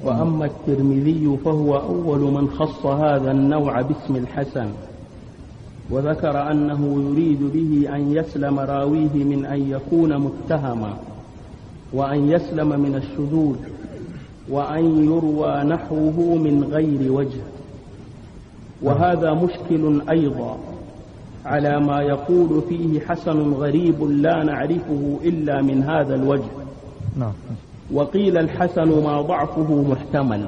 وأما الترمذي فهو أول من خص هذا النوع باسم الحسن، وذكر أنه يريد به أن يسلم راويه من أن يكون متهما، وأن يسلم من الشذوذ، وأن يروى نحوه من غير وجه. وهذا مشكل أيضا على ما يقول فيه حسن غريب لا نعرفه إلا من هذا الوجه. وقيل الحسن ما ضعفه محتمل.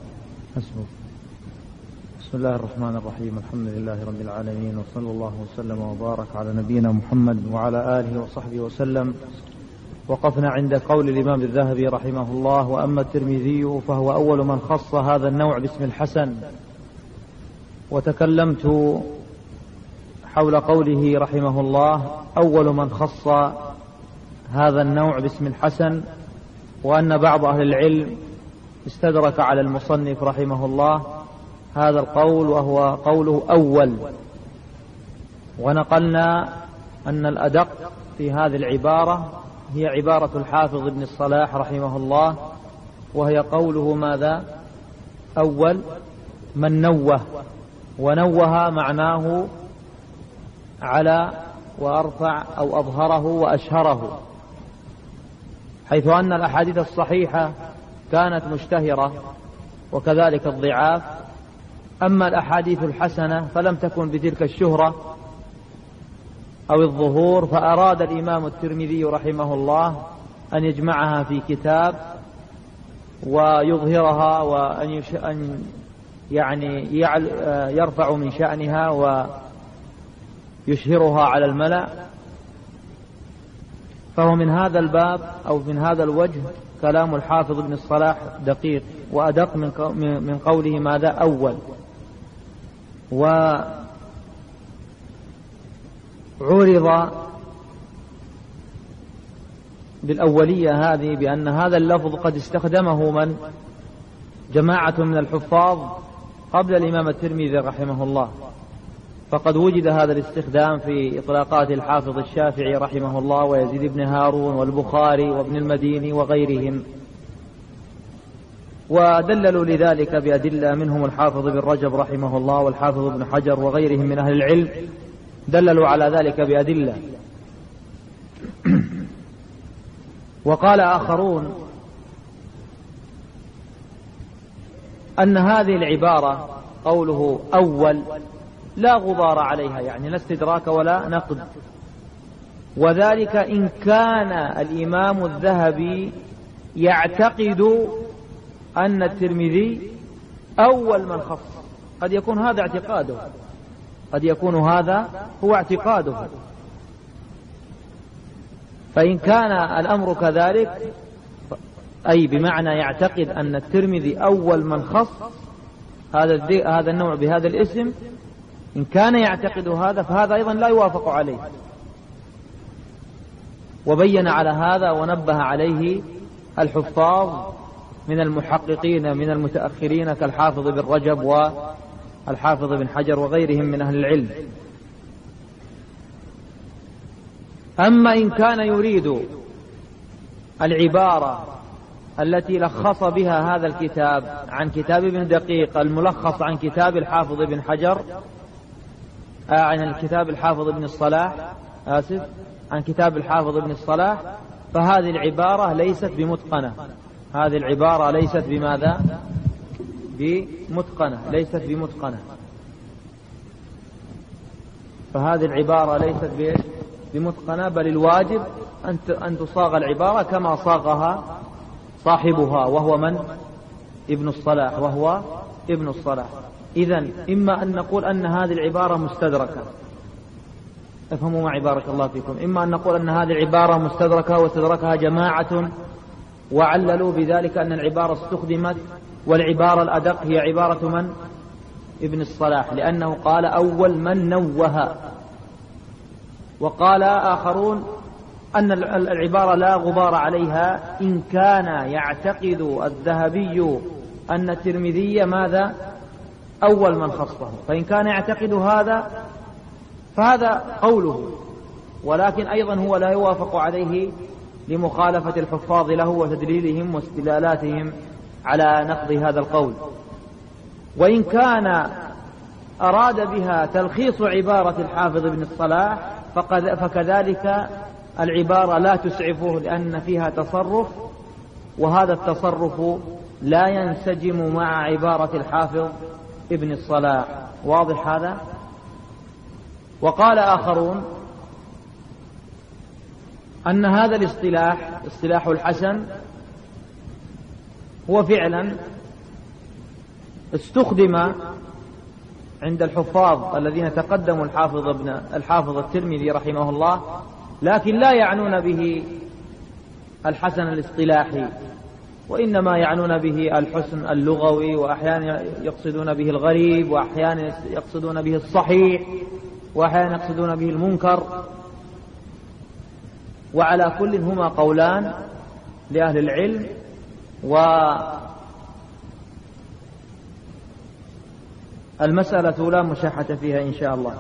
بسم الله الرحمن الرحيم. الحمد لله رب العالمين، وصلى الله وسلم وبارك على نبينا محمد وعلى آله وصحبه وسلم. وقفنا عند قول الإمام الذهبي رحمه الله: وأما الترمذي فهو أول من خص هذا النوع باسم الحسن. وتكلمت حول قوله رحمه الله أول من خص هذا النوع باسم الحسن، وأن بعض أهل العلم استدرك على المصنف رحمه الله هذا القول، وهو قوله أول. ونقلنا أن الأدق في هذه العبارة هي عبارة الحافظ ابن الصلاح رحمه الله، وهي قوله ماذا؟ أول من نوه. ونوه معناه على وأرفع أو أظهره وأشهره، حيث أن الأحاديث الصحيحة كانت مشتهرة وكذلك الضعاف. أما الأحاديث الحسنة فلم تكن بتلك الشهرة أو الظهور، فأراد الإمام الترمذي رحمه الله أن يجمعها في كتاب ويظهرها، وأن يرفع من شأنها ويشهرها على الملأ. فهو من هذا الباب أو من هذا الوجه كلام الحافظ ابن الصلاح دقيق وأدق من قوله ماذا؟ أول. وعرض بالأولية هذه بأن هذا اللفظ قد استخدمه من جماعة من الحفاظ قبل الإمام الترمذي رحمه الله، فقد وجد هذا الاستخدام في إطلاقات الحافظ الشافعي رحمه الله ويزيد بن هارون والبخاري وابن المديني وغيرهم، ودللوا لذلك بأدلة، منهم الحافظ بن رجب رحمه الله والحافظ ابن حجر وغيرهم من أهل العلم دللوا على ذلك بأدلة. وقال آخرون أن هذه العبارة قوله أول لا غبار عليها، يعني لا استدراك ولا نقد، وذلك إن كان الإمام الذهبي يعتقد أن الترمذي أول من خص. قد يكون هذا اعتقاده، قد يكون هذا هو اعتقاده. فإن كان الأمر كذلك، أي بمعنى يعتقد أن الترمذي أول من خص هذا النوع بهذا الاسم، إن كان يعتقد هذا فهذا أيضا لا يوافق عليه. وبين على هذا ونبه عليه الحفاظ من المحققين من المتأخرين كالحافظ بن رجب والحافظ بن حجر وغيرهم من أهل العلم. أما إن كان يريد العبارة التي لخص بها هذا الكتاب عن كتاب ابن دقيق الملخص عن كتاب الحافظ ابن حجر، عن الكتاب الحافظ ابن الصلاح، عن كتاب الحافظ ابن الصلاح، فهذه العبارة ليست بمتقنة. هذه العبارة ليست بماذا؟ بمتقنة، ليست بمتقنة. فهذه العبارة ليست بمتقنة، بل الواجب أن تصاغ العبارة كما صاغها صاحبها، وهو من؟ ابن الصلاح، وهو ابن الصلاح. إذن إما أن نقول أن هذه العبارة مستدركة، افهموا معي بارك الله فيكم، إما أن نقول أن هذه العبارة مستدركة واستدركها جماعة وعللوا بذلك أن العبارة استخدمت، والعبارة الأدق هي عبارة من؟ ابن الصلاح، لأنه قال أول من نوه. وقال آخرون أن العبارة لا غبار عليها إن كان يعتقد الذهبي أن الترمذي ماذا؟ أول من خصه. فإن كان يعتقد هذا فهذا قوله، ولكن أيضا هو لا يوافق عليه لمخالفة الحفاظ له وتدليلهم واستدلالاتهم على نقض هذا القول. وإن كان أراد بها تلخيص عبارة الحافظ ابن الصلاح فكذلك العبارة لا تسعفه، لأن فيها تصرف، وهذا التصرف لا ينسجم مع عبارة الحافظ ابن الصلاح. واضح هذا؟ وقال آخرون أن هذا الاصطلاح، اصطلاح الحسن، هو فعلا استخدم عند الحفاظ الذين تقدموا الحافظ الترمذي رحمه الله، لكن لا يعنون به الحسن الاصطلاحي، وإنما يعنون به الحسن اللغوي، وأحيانا يقصدون به الغريب، وأحيانا يقصدون به الصحيح، وأحيانا يقصدون به المنكر. وعلى كل هما قولان لأهل العلم، والمسألة لا مشاحة فيها إن شاء الله.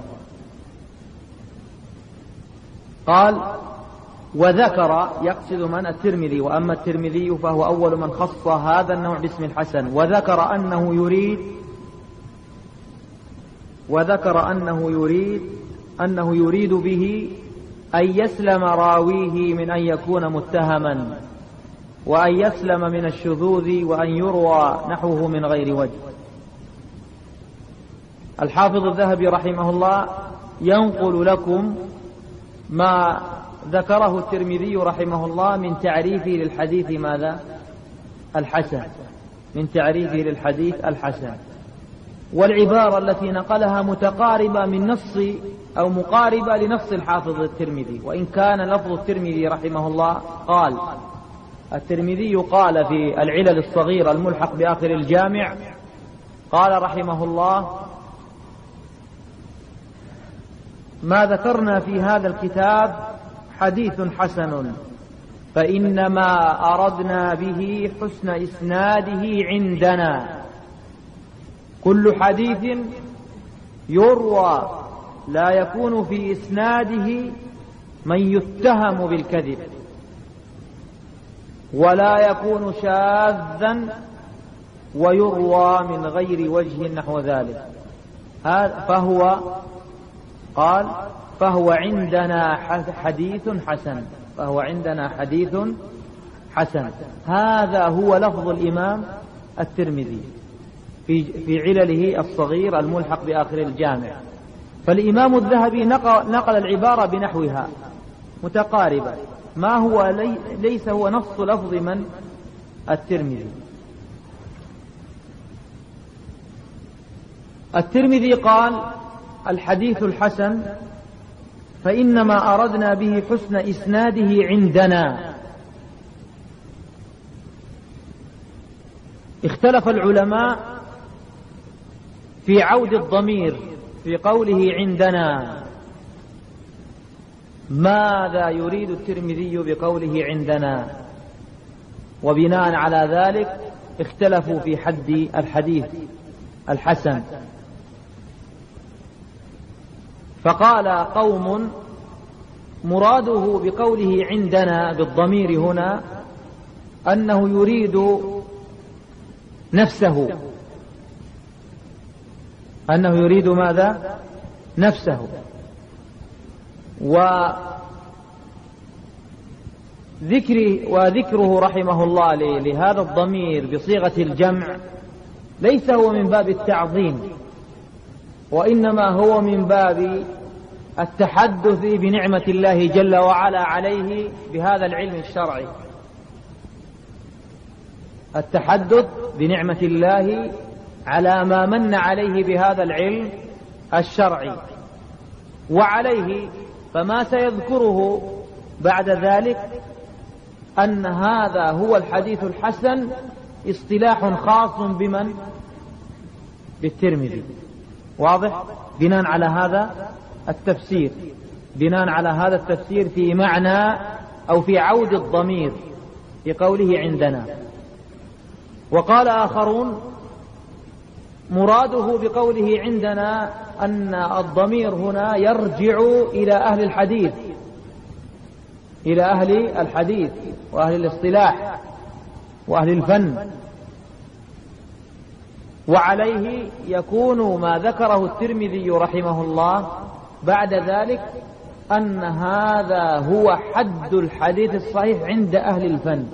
قال: وذكر، يقصد من؟ الترمذي. وأما الترمذي فهو أول من خص هذا النوع باسم الحسن، وذكر أنه يريد به أن يسلم راويه من أن يكون متهما، وأن يسلم من الشذوذ، وأن يروى نحوه من غير وجه. الحافظ الذهبي رحمه الله ينقل لكم ما ذكره الترمذي رحمه الله من تعريفه للحديث ماذا؟ الحسن، من تعريفه للحديث الحسن. والعبارة التي نقلها متقاربة من نص أو مقاربة لنص الحافظ الترمذي، وإن كان لفظ الترمذي رحمه الله قال: الترمذي قال في العلل الصغيرة الملحق بآخر الجامع، قال رحمه الله: ما ذكرنا في هذا الكتاب حديث حسن، فإنما أردنا به حسن إسناده عندنا. كل حديث يروى لا يكون في إسناده من يتهم بالكذب، ولا يكون شاذا، ويروى من غير وجه نحو ذلك. فهو عندنا حديث حسن، فهو عندنا حديث حسن. هذا هو لفظ الإمام الترمذي في علله الصغير الملحق بآخر الجامع. فالإمام الذهبي نقل العبارة بنحوها متقاربة، ما هو ليس هو نص لفظ من؟ الترمذي. الترمذي قال: الحديث الحسن فإنما أردنا به حسن إسناده عندنا. اختلف العلماء في عود الضمير في قوله عندنا، ماذا يريد الترمذي بقوله عندنا؟ وبناء على ذلك اختلفوا في حد الحديث الحسن. فقال قوم: مراده بقوله عندنا بالضمير هنا أنه يريد نفسه، أنه يريد ماذا؟ نفسه. وذكره رحمه الله لهذا الضمير بصيغة الجمع ليس هو من باب التعظيم، وإنما هو من باب التحدث بنعمة الله جل وعلا عليه بهذا العلم الشرعي، التحدث بنعمة الله على ما من عليه بهذا العلم الشرعي. وعليه فما سيذكره بعد ذلك أن هذا هو الحديث الحسن اصطلاح خاص بمن؟ بالترمذي. واضح؟ بناء على هذا التفسير، بناء على هذا التفسير في معنى أو في عود الضمير في قوله عندنا. وقال آخرون: مراده بقوله عندنا أن الضمير هنا يرجع إلى أهل الحديث، إلى أهل الحديث وأهل الاصطلاح وأهل الفن، وعليه يكون ما ذكره الترمذي رحمه الله بعد ذلك أن هذا هو حد الحديث الصحيح عند أهل الفن.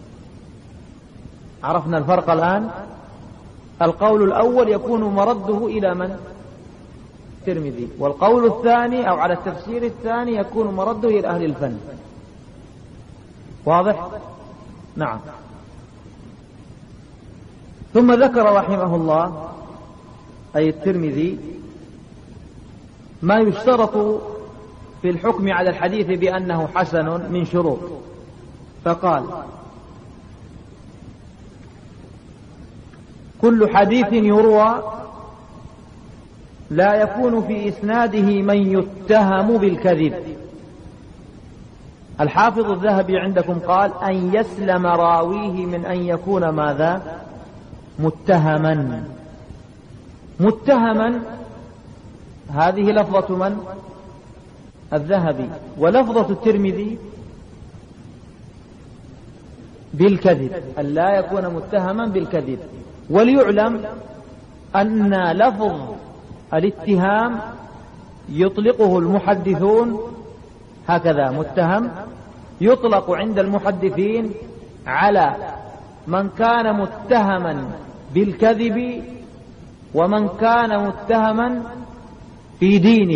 عرفنا الفرق الآن. القول الأول يكون مرده إلى من؟ الترمذي. والقول الثاني أو على التفسير الثاني يكون مرده إلى أهل الفن. واضح؟ نعم. ثم ذكر رحمه الله أي الترمذي ما يشترط في الحكم على الحديث بأنه حسن من شروط، فقال: كل حديث يروى لا يكون في إسناده من يتهم بالكذب. الحافظ الذهبي عندكم قال: أن يسلم راويه من أن يكون ماذا؟ متهما. متهما هذه لفظة من؟ الذهبي. ولفظة الترمذي بالكذب، أن لا يكون متهما بالكذب. وليعلم أن لفظ الاتهام يطلقه المحدثون هكذا: متهم يطلق عند المحدثين على من كان متهما بالكذب ومن كان متهما في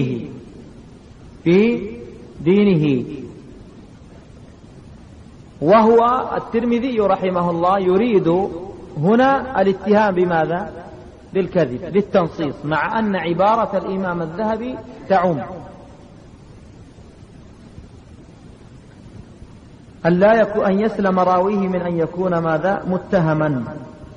دينه. وهو الترمذي رحمه الله يريد هنا الاتهام بماذا؟ بالكذب للتنصيص، مع أن عبارة الإمام الذهبي تعم. أن يسلم راويه من أن يكون ماذا؟ متهما.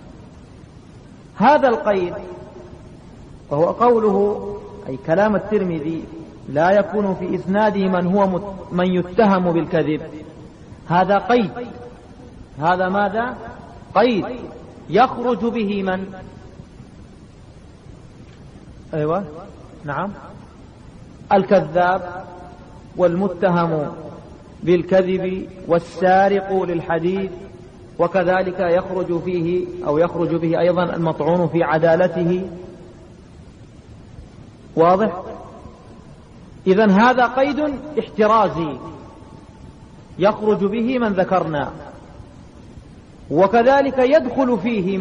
هذا القيد وهو قوله أي كلام الترمذي لا يكون في إسناده من يتهم بالكذب. هذا قيد. هذا ماذا؟ قيد يخرج به من؟ أيوة نعم، الكذاب والمتهم بالكذب والسارق للحديث، وكذلك يخرج فيه أو يخرج به أيضا المطعون في عدالته. واضح؟ إذن هذا قيد احترازي يخرج به من ذكرنا. وكذلك يدخل فيه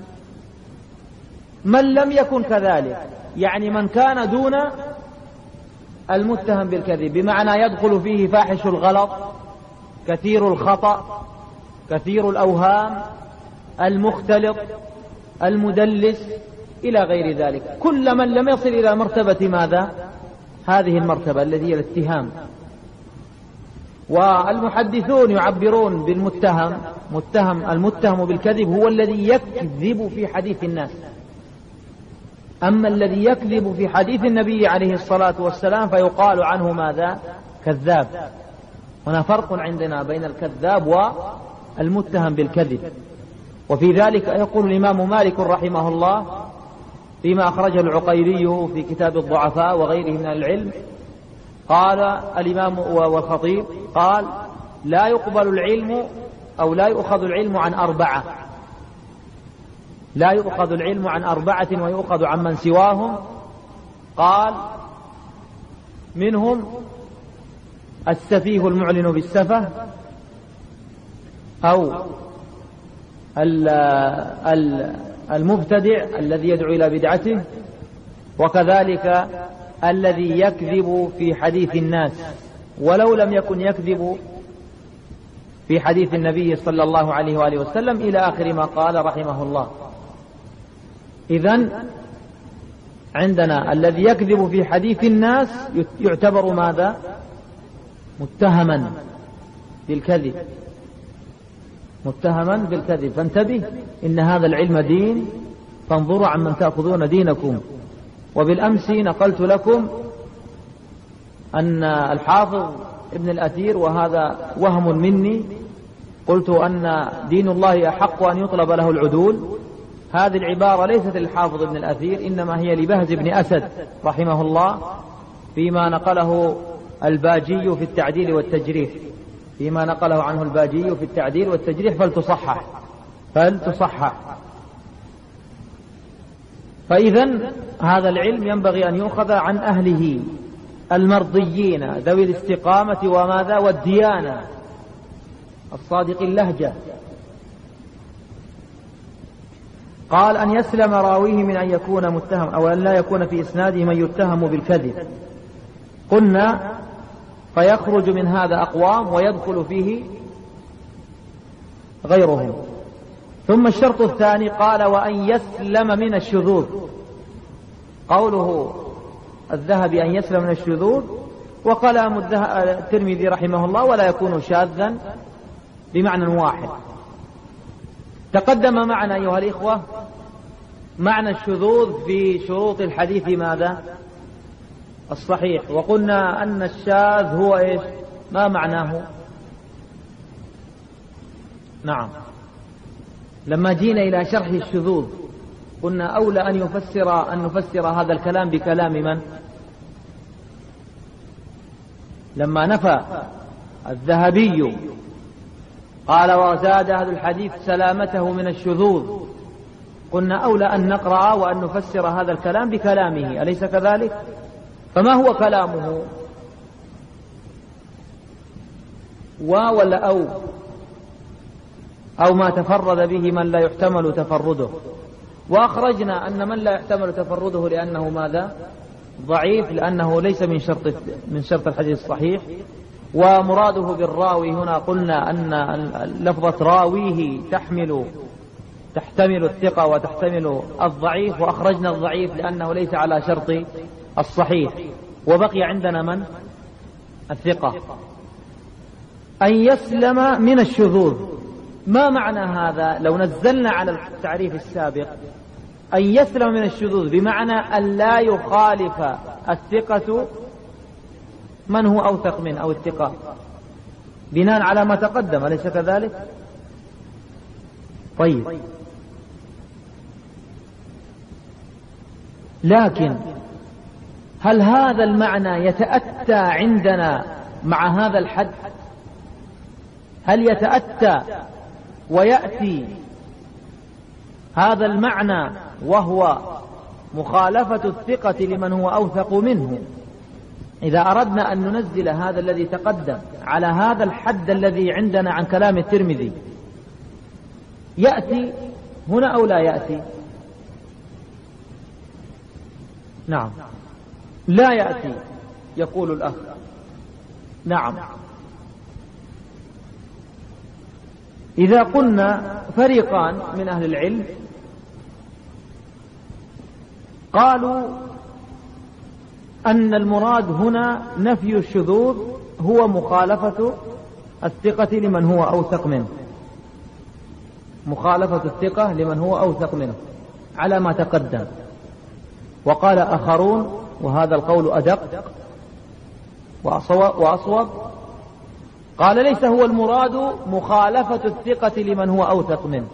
من لم يكن كذلك، يعني من كان دون المتهم بالكذب، بمعنى يدخل فيه فاحش الغلط، كثير الخطأ، كثير الأوهام، المختلط، المدلس، إلى غير ذلك. كل من لم يصل إلى مرتبة ماذا؟ هذه المرتبة التي هي الاتهام. والمحدثون يعبرون بالمتهم، المتهم بالكذب هو الذي يكذب في حديث الناس. أما الذي يكذب في حديث النبي عليه الصلاة والسلام فيقال عنه ماذا؟ كذاب. هنا فرق عندنا بين الكذاب والمتهم بالكذب. وفي ذلك يقول الإمام مالك رحمه الله فيما أخرجه العقيلي في كتاب الضعفاء وغيره من العلم، قال الإمام والخطيب قال: لا يقبل العلم أو لا يؤخذ العلم عن أربعة. لا يؤخذ العلم عن أربعة ويؤخذ عن من سواهم. قال: منهم السفيه المعلن بالسفه، أو المبتدع الذي يدعو إلى بدعته، وكذلك الذي يكذب في حديث الناس ولو لم يكن يكذب في حديث النبي صلى الله عليه وآله وسلم، إلى آخر ما قال رحمه الله. إذن عندنا الذي يكذب في حديث الناس يعتبر ماذا؟ متهما بالكذب، متهما بالكذب. فانتبه، إن هذا العلم دين، فانظروا عمن تأخذون دينكم. وبالأمس نقلت لكم أن الحافظ ابن الأثير، وهذا وهم مني، قلت أن دين الله أحق أن يطلب له العدول. هذه العبارة ليست للحافظ ابن الأثير، إنما هي لبهز بن أسد رحمه الله فيما نقله الباجي في التعديل والتجريح، فيما نقله عنه الباجي في التعديل والتجريح، فلتصحح. فإذن هذا العلم ينبغي أن يؤخذ عن أهله المرضيين ذوي الاستقامة وماذا والديانة الصادق اللهجة. قال أن يسلم راويه من أن يكون متهم أو أن لا يكون في إسناده من يتهم بالكذب. قلنا فيخرج من هذا أقوام ويدخل فيه غيرهم. ثم الشرط الثاني قال وأن يسلم من الشذوذ. قوله الذهبي أن يسلم من الشذوذ، وقال الترمذي رحمه الله ولا يكون شاذا بمعنى واحد. تقدم معنا أيها الإخوة معنى الشذوذ في شروط الحديث ماذا؟ الصحيح. وقلنا أن الشاذ هو إيش؟ ما معناه؟ نعم، لما جينا إلى شرح الشذوذ قلنا أولى أن نفسر هذا الكلام بكلام من؟ لما نفى الذهبي قال وزاد أهل الحديث سلامته من الشذوذ، قلنا أولى أن نقرأ وأن نفسر هذا الكلام بكلامه، أليس كذلك؟ فما هو كلامه؟ ولا أو ما تفرد به من لا يحتمل تفرده. وأخرجنا أن من لا يحتمل تفرده لأنه ماذا؟ ضعيف، لأنه ليس من شرط الحديث الصحيح. ومراده بالراوي هنا قلنا أن لفظة راويه تحتمل الثقة وتحتمل الضعيف، وأخرجنا الضعيف لأنه ليس على شرط الصحيح. وبقي عندنا من؟ الثقة. أن يسلم من الشذوذ، ما معنى هذا؟ لو نزلنا على التعريف السابق أن يسلم من الشذوذ بمعنى أن لا يخالف الثقة من هو أوثق منه أو الثقة، بناء على ما تقدم، أليس كذلك؟ طيب، لكن هل هذا المعنى يتأتى عندنا مع هذا الحد؟ هل يتأتى ويأتي هذا المعنى وهو مخالفة الثقة لمن هو أوثق منه؟ إذا أردنا أن ننزل هذا الذي تقدم على هذا الحد الذي عندنا عن كلام الترمذي، يأتي هنا أو لا يأتي؟ نعم، لا يأتي، يقول الأخ. نعم، إذا قلنا فريقان من أهل العلم قالوا أن المراد هنا نفي الشذوذ هو مخالفة الثقة لمن هو أوثق منه، مخالفة الثقة لمن هو أوثق منه على ما تقدم. وقال آخرون، وهذا القول أدق وأصوب، قال ليس هو المراد مخالفة الثقة لمن هو أوثق منه.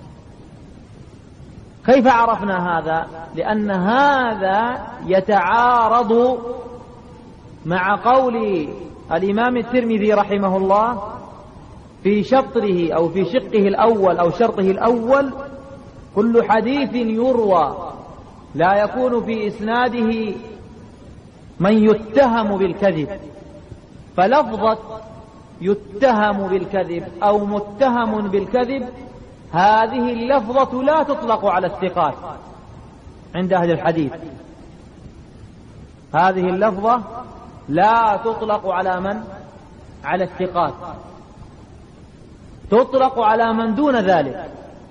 كيف عرفنا هذا؟ لأن هذا يتعارض مع قول الإمام الترمذي رحمه الله في شطره أو في شقه الأول أو شرطه الأول: كل حديث يروى لا يكون في إسناده من يتهم بالكذب. فلفظة يتهم بالكذب أو متهم بالكذب هذه اللفظة لا تطلق على الثقات عند أهل الحديث. هذه اللفظة لا تطلق على من؟ على الثقات، تطلق على من دون ذلك.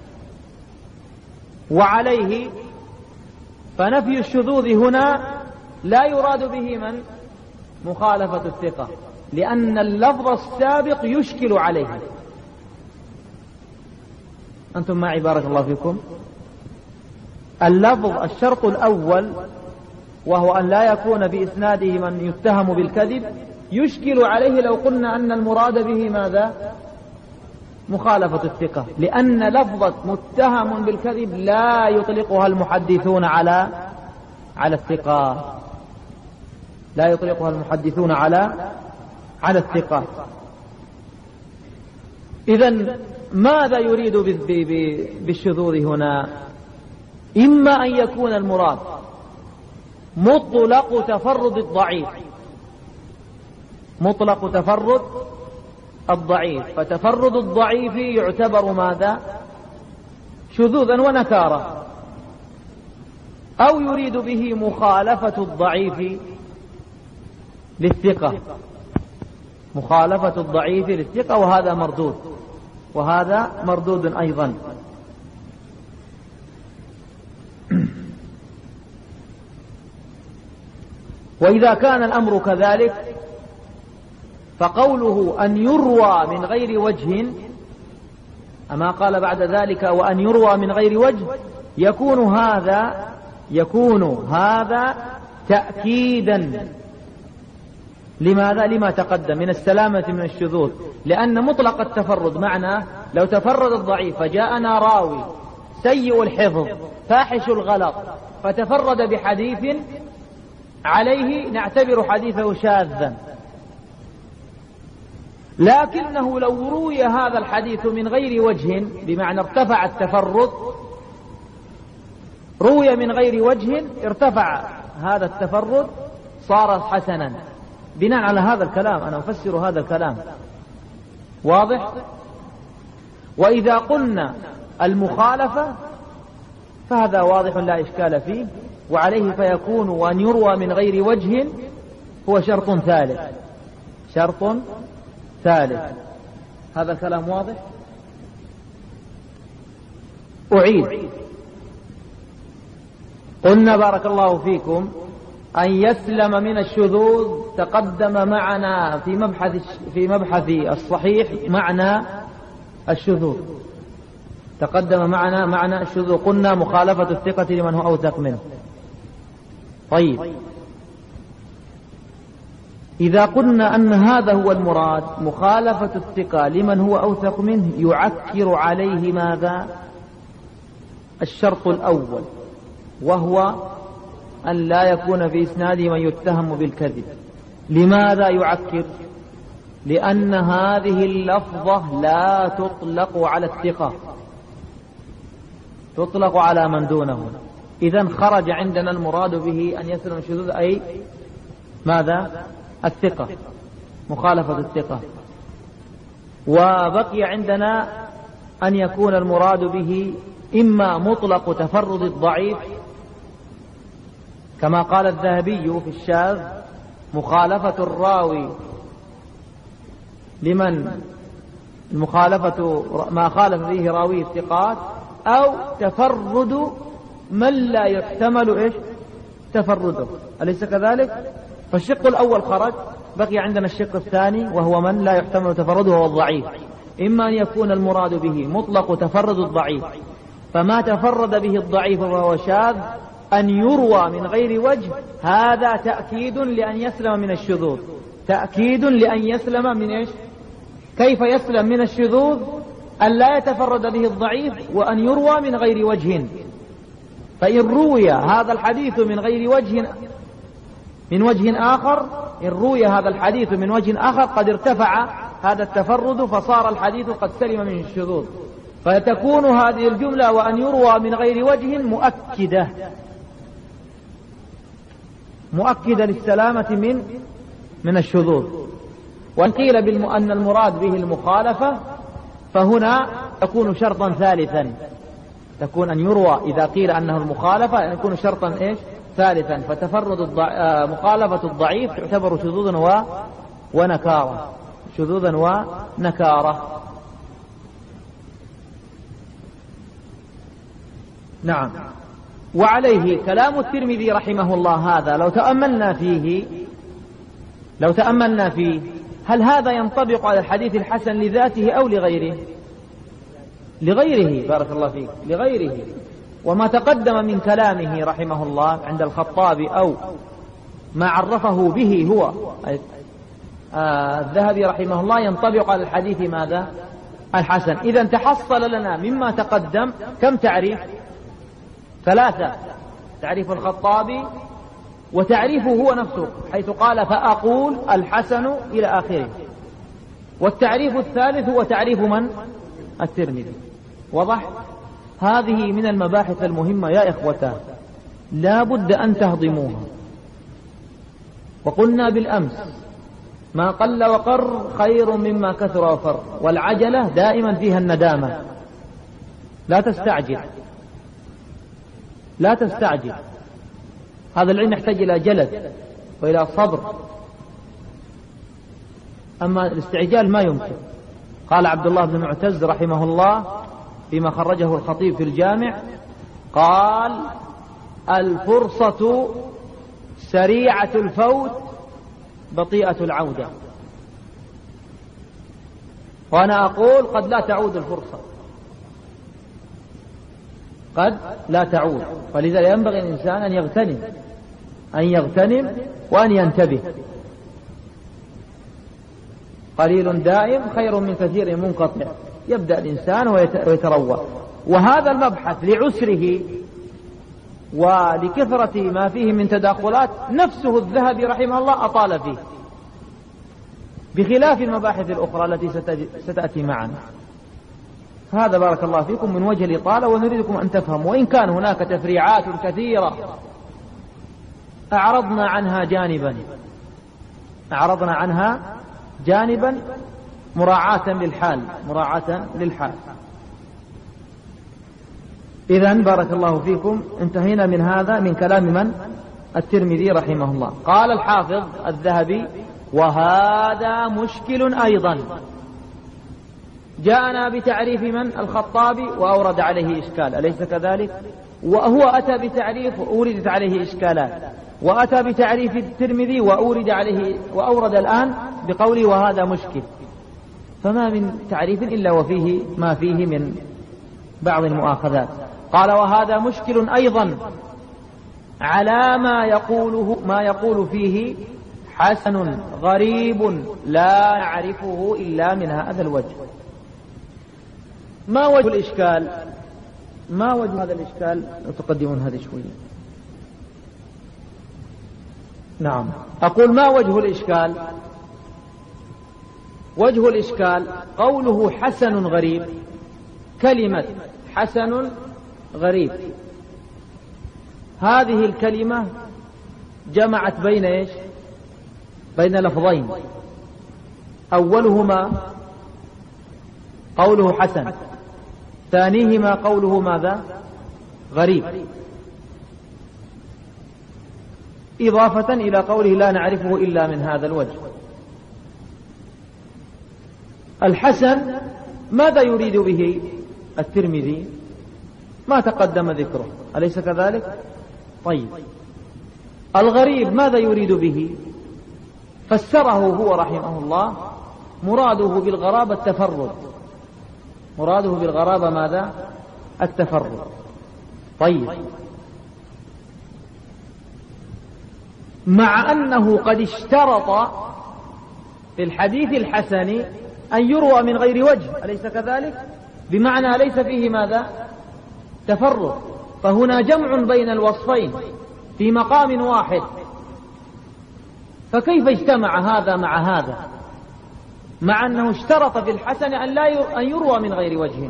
وعليه فنفي الشذوذ هنا لا يراد به من؟ مخالفة الثقة، لأن اللفظ السابق يشكل عليه. أنتم معي بارك الله فيكم؟ اللفظ الشرط الأول وهو أن لا يكون بإسناده من يتهم بالكذب يشكل عليه لو قلنا أن المراد به ماذا؟ مخالفة الثقة، لأن لفظة متهم بالكذب لا يطلقها المحدثون على الثقة، لا يطلقها المحدثون على الثقة. إذن ماذا يريد بالشذوذ هنا؟ إما أن يكون المراد مطلق تفرد الضعيف، مطلق تفرد الضعيف، فتفرد الضعيف يعتبر ماذا؟ شذوذا ونكارة، أو يريد به مخالفة الضعيف للثقة، مخالفة الضعيف للثقة، وهذا مردود، وهذا مردود أيضا. وإذا كان الأمر كذلك فقوله أن يروى من غير وجه، أما قال بعد ذلك وأن يروى من غير وجه، يكون هذا تأكيدا لماذا؟ لما تقدم من السلامة من الشذوذ، لأن مطلق التفرد معناه لو تفرد الضعيف فجاءنا راوي سيء الحفظ فاحش الغلط فتفرد بحديث عليه نعتبر حديثه شاذا، لكنه لو روي هذا الحديث من غير وجه، بمعنى ارتفع التفرد، روي من غير وجه ارتفع هذا التفرد صار حسنا. بناء على هذا الكلام أنا أفسر هذا الكلام، واضح؟ وإذا قلنا المخالفة فهذا واضح لا إشكال فيه، وعليه فيكون وأن يروى من غير وجه هو شرط ثالث، شرط ثالث. هذا الكلام واضح؟ أعيد، قلنا بارك الله فيكم أن يسلم من الشذوذ تقدم معنا في مبحث الصحيح معنى الشذوذ، تقدم معنا معنى الشذوذ، قلنا مخالفة الثقة لمن هو أوثق منه. طيب، إذا قلنا أن هذا هو المراد مخالفة الثقة لمن هو أوثق منه، يعكر عليه ماذا؟ الشرط الأول، وهو أن لا يكون في إسناده من يتهم بالكذب. لماذا يعكر؟ لأن هذه اللفظة لا تطلق على الثقة، تطلق على من دونه. إذن خرج عندنا المراد به أن يسلم الشذوذ أي ماذا؟ الثقة، مخالفة الثقة. وبقي عندنا أن يكون المراد به إما مطلق تفرد الضعيف كما قال الذهبي في الشاذ مخالفة الراوي لمن مخالفة ما خالف فيه راوي الثقات، أو تفرد من لا يحتمل تفرده، أليس كذلك؟ فالشق الأول خرج، بقي عندنا الشق الثاني وهو من لا يحتمل تفرده وهو الضعيف. إما أن يكون المراد به مطلق تفرد الضعيف، فما تفرد به الضعيف وهو شاذ أن يروى من غير وجه، هذا تأكيد لأن يسلم من الشذوذ، تأكيد لأن يسلم من كيف يسلم من الشذوذ؟ أن لا يتفرد به الضعيف وأن يروى من غير وجه. فإن روي هذا الحديث من غير وجه من وجه آخر، إن روي هذا الحديث من وجه آخر قد ارتفع هذا التفرد فصار الحديث قد سلم من الشذوذ، فتكون هذه الجملة وأن يروى من غير وجه مؤكدة للسلامة من الشذوذ. وإن قيل أن المراد به المخالفة فهنا تكون شرطا ثالثا، تكون أن يروى إذا قيل أنه المخالفة يكون شرطا ثالثا، فتفرد مخالفة الضعيف تعتبر شذوذا ونكارة، شذوذا ونكارة. نعم. وعليه كلام الترمذي رحمه الله هذا لو تأملنا فيه هل هذا ينطبق على الحديث الحسن لذاته أو لغيره؟ لغيره، بارك الله فيك، لغيره. وما تقدم من كلامه رحمه الله عند الخطابي أو ما عرفه به هو الذهبي رحمه الله ينطبق على الحديث ماذا؟ الحسن. إذا تحصل لنا مما تقدم كم تعريف؟ 3: تعريف الخطابي وتعريفه هو نفسه حيث قال فأقول الحسن إلى آخره، والتعريف الثالث هو تعريف من؟ الترمذي. وضح؟ هذه من المباحث المهمة يا إخوتان، لا بد أن تهضموها. وقلنا بالأمس ما قل وقر خير مما كثر وفر، والعجلة دائما فيها الندامة. لا تستعجل، لا تستعجل، هذا العلم يحتاج إلى جلد وإلى صبر، أما الاستعجال ما يمكن. قال عبد الله بن معتز رحمه الله فيما خرجه الخطيب في الجامع، قال: الفرصة سريعة الفوت بطيئة العودة. وأنا أقول قد لا تعود الفرصة، قد لا تعود، ولذا ينبغي الإنسان أن يغتنم وأن ينتبه. قليل دائم خير من كثير منقطع. يبدأ الإنسان ويتروى. وهذا المبحث لعسره ولكثرة ما فيه من تداخلات نفسه الذهبي رحمه الله أطال فيه، بخلاف المباحث الأخرى التي ستأتي معنا. هذا بارك الله فيكم من وجه الإطالة، ونريدكم أن تفهموا، وإن كان هناك تفريعات كثيرة أعرضنا عنها جانبا مراعاة للحال. إذن بارك الله فيكم انتهينا من هذا، من كلام من؟ الترمذي رحمه الله. قال الحافظ الذهبي: وهذا مشكل أيضا. جاءنا بتعريف من؟ الخطابي، وأورد عليه إشكال، أليس كذلك؟ وهو أتى بتعريف وأوردت عليه إشكالات، وأتى بتعريف الترمذي وأورد الآن بقوله وهذا مشكل. فما من تعريف إلا وفيه ما فيه من بعض المؤاخذات. قال: وهذا مشكل أيضا على ما يقول فيه حسن غريب لا نعرفه إلا من هذا الوجه. ما وجه الإشكال؟ ما وجه هذا الإشكال؟ تقدمون هذه شوية. نعم، أقول ما وجه الإشكال؟ وجه الإشكال قوله حسن غريب. كلمة حسن غريب هذه الكلمة جمعت بين إيش؟ بين لفظين، أولهما قوله حسن، ثانيهما قوله ماذا؟ غريب، إضافة إلى قوله لا نعرفه إلا من هذا الوجه. الحسن ماذا يريد به الترمذي؟ ما تقدم ذكره، أليس كذلك؟ طيب، الغريب ماذا يريد به؟ فسره هو رحمه الله، مراده بالغرابة التفرد. مراده بالغرابة ماذا؟ التفرد. طيب، مع أنه قد اشترط في الحديث الحسن أن يروى من غير وجه، أليس كذلك؟ بمعنى ليس فيه ماذا؟ تفرد. فهنا جمع بين الوصفين في مقام واحد، فكيف اجتمع هذا مع هذا، مع أنه اشترط في الحسن أن يروى من غير وجه؟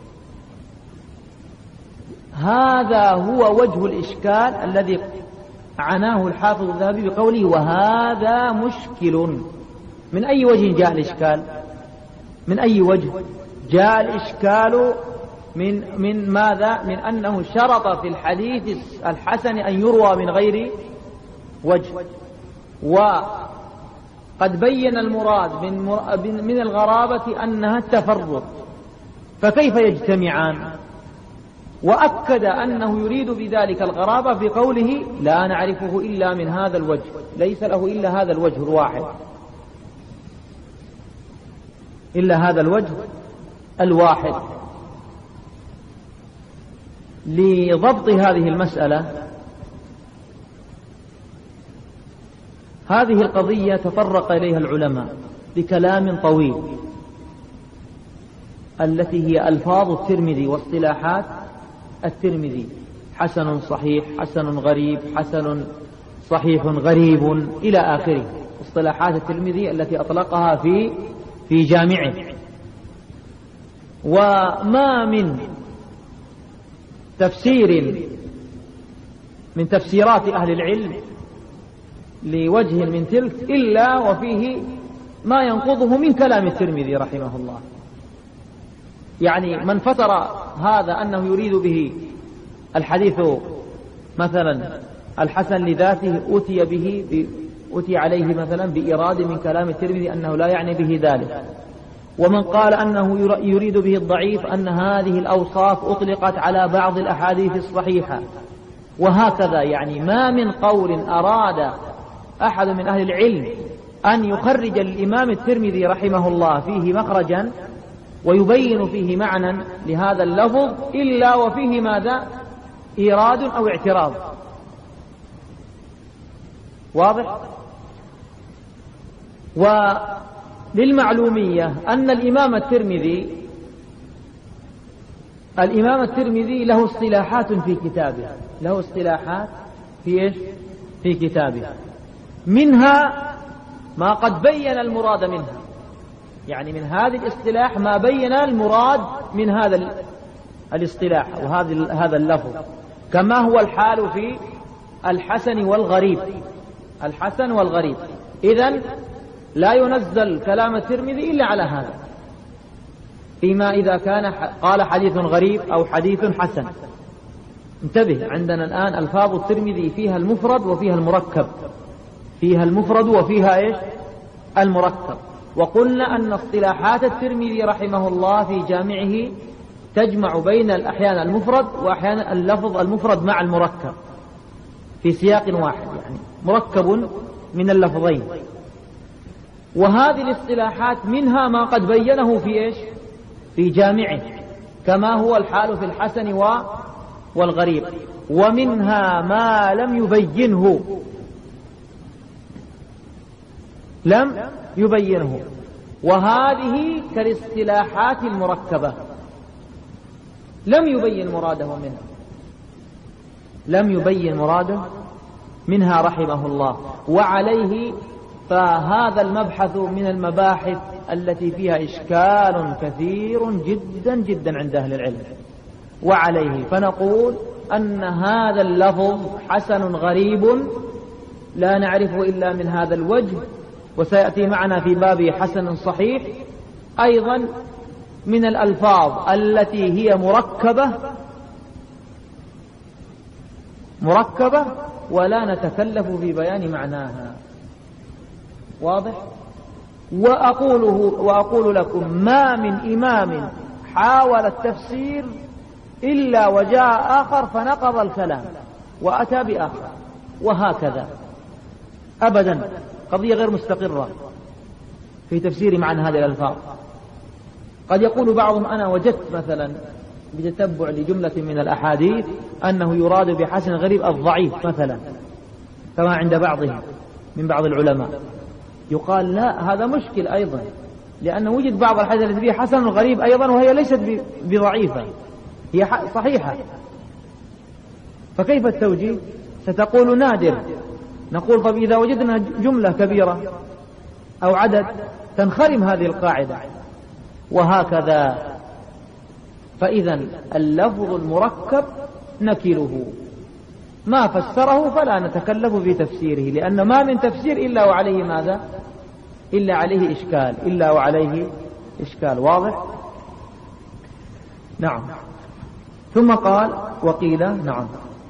هذا هو وجه الإشكال الذي عناه الحافظ الذهبي بقوله وهذا مشكل. من أي وجه جاء الإشكال؟ من أي وجه جاء الإشكال؟ من ماذا؟ من أنه شرط في الحديث الحسن أن يروى من غير وجه، وقد بين المراد من الغرابة أنها التفرد، فكيف يجتمعان؟ وأكد أنه يريد بذلك الغرابة بقوله لا نعرفه إلا من هذا الوجه، ليس له إلا هذا الوجه الواحد، إلا هذا الوجه الواحد. لضبط هذه المسألة، هذه القضية تطرق إليها العلماء بكلام طويل، التي هي ألفاظ الترمذي واصطلاحات الترمذي: حسن صحيح، حسن غريب، حسن صحيح غريب، إلى آخره، اصطلاحات الترمذي التي أطلقها في جامعه. وما من تفسير من تفسيرات أهل العلم لوجه من تلك إلا وفيه ما ينقضه من كلام الترمذي رحمه الله. يعني من فتر هذا أنه يريد به الحديث مثلا الحسن لذاته أتي عليه مثلا بإراد من كلام الترمذي أنه لا يعني به ذلك. ومن قال أنه يريد به الضعيف أن هذه الأوصاف أطلقت على بعض الأحاديث الصحيحة، وهكذا. يعني ما من قول أراد أحد من أهل العلم أن يخرج الإمام الترمذي رحمه الله فيه مخرجا ويبين فيه معنى لهذا اللفظ إلا وفيه ماذا؟ إيراد أو اعتراض. واضح؟ وللمعلومية أن الإمام الترمذي له اصطلاحات في كتابه، له اصطلاحات في إيش؟ في كتابه، منها ما قد بين المراد منها. يعني من هذه الاصطلاح ما بين المراد من هذا الاصطلاح وهذا اللفظ، كما هو الحال في الحسن والغريب. الحسن والغريب إذن لا ينزل كلام الترمذي إلا على هذا، فيما إذا كان قال حديث غريب أو حديث حسن. انتبه، عندنا الآن ألفاظ الترمذي فيها المفرد وفيها المركب، فيها المفرد وفيها إيش؟ المركب. وقلنا أن اصطلاحات الترمذي رحمه الله في جامعه تجمع بين أحيانا المفرد وأحيانا اللفظ المفرد مع المركب في سياق واحد، يعني مركب من اللفظين. وهذه الاصطلاحات منها ما قد بينه في إيش؟ في جامعه، كما هو الحال في الحسن والغريب. ومنها ما لم يبينه، وهذه كالاصطلاحات المركبة لم يبين مراده منها رحمه الله. وعليه فهذا المبحث من المباحث التي فيها إشكال كثير جدا جدا عند أهل العلم. وعليه فنقول أن هذا اللفظ حسن غريب لا نعرفه إلا من هذا الوجه، وسيأتي معنا في باب حسن صحيح أيضا من الألفاظ التي هي مركبة ولا نتكلف في بيان معناها. واضح؟ وأقول لكم ما من إمام حاول التفسير إلا وجاء آخر فنقض الكلام وأتى بآخر، وهكذا أبدا. قضية غير مستقرة في تفسير معنى هذه الألفاظ. قد يقول بعضهم أنا وجدت مثلا بتتبع لجملة من الأحاديث أنه يراد بحسن غريب الضعيف مثلا، كما عند بعضهم من بعض العلماء. يقال لا، هذا مشكل أيضا، لأنه وجد بعض الحديث التي فيها حسن غريب أيضا وهي ليست بضعيفة، هي صحيحة. فكيف التوجيه؟ ستقول نادر. نقول طب إذا وجدنا جملة كبيرة أو عدد تنخرم هذه القاعدة، وهكذا. فإذا اللفظ المركب نكله، ما فسره فلا نتكلف في تفسيره، لأن ما من تفسير إلا وعليه ماذا؟ إلا وعليه إشكال. واضح؟ نعم. ثم قال وقيل، نعم،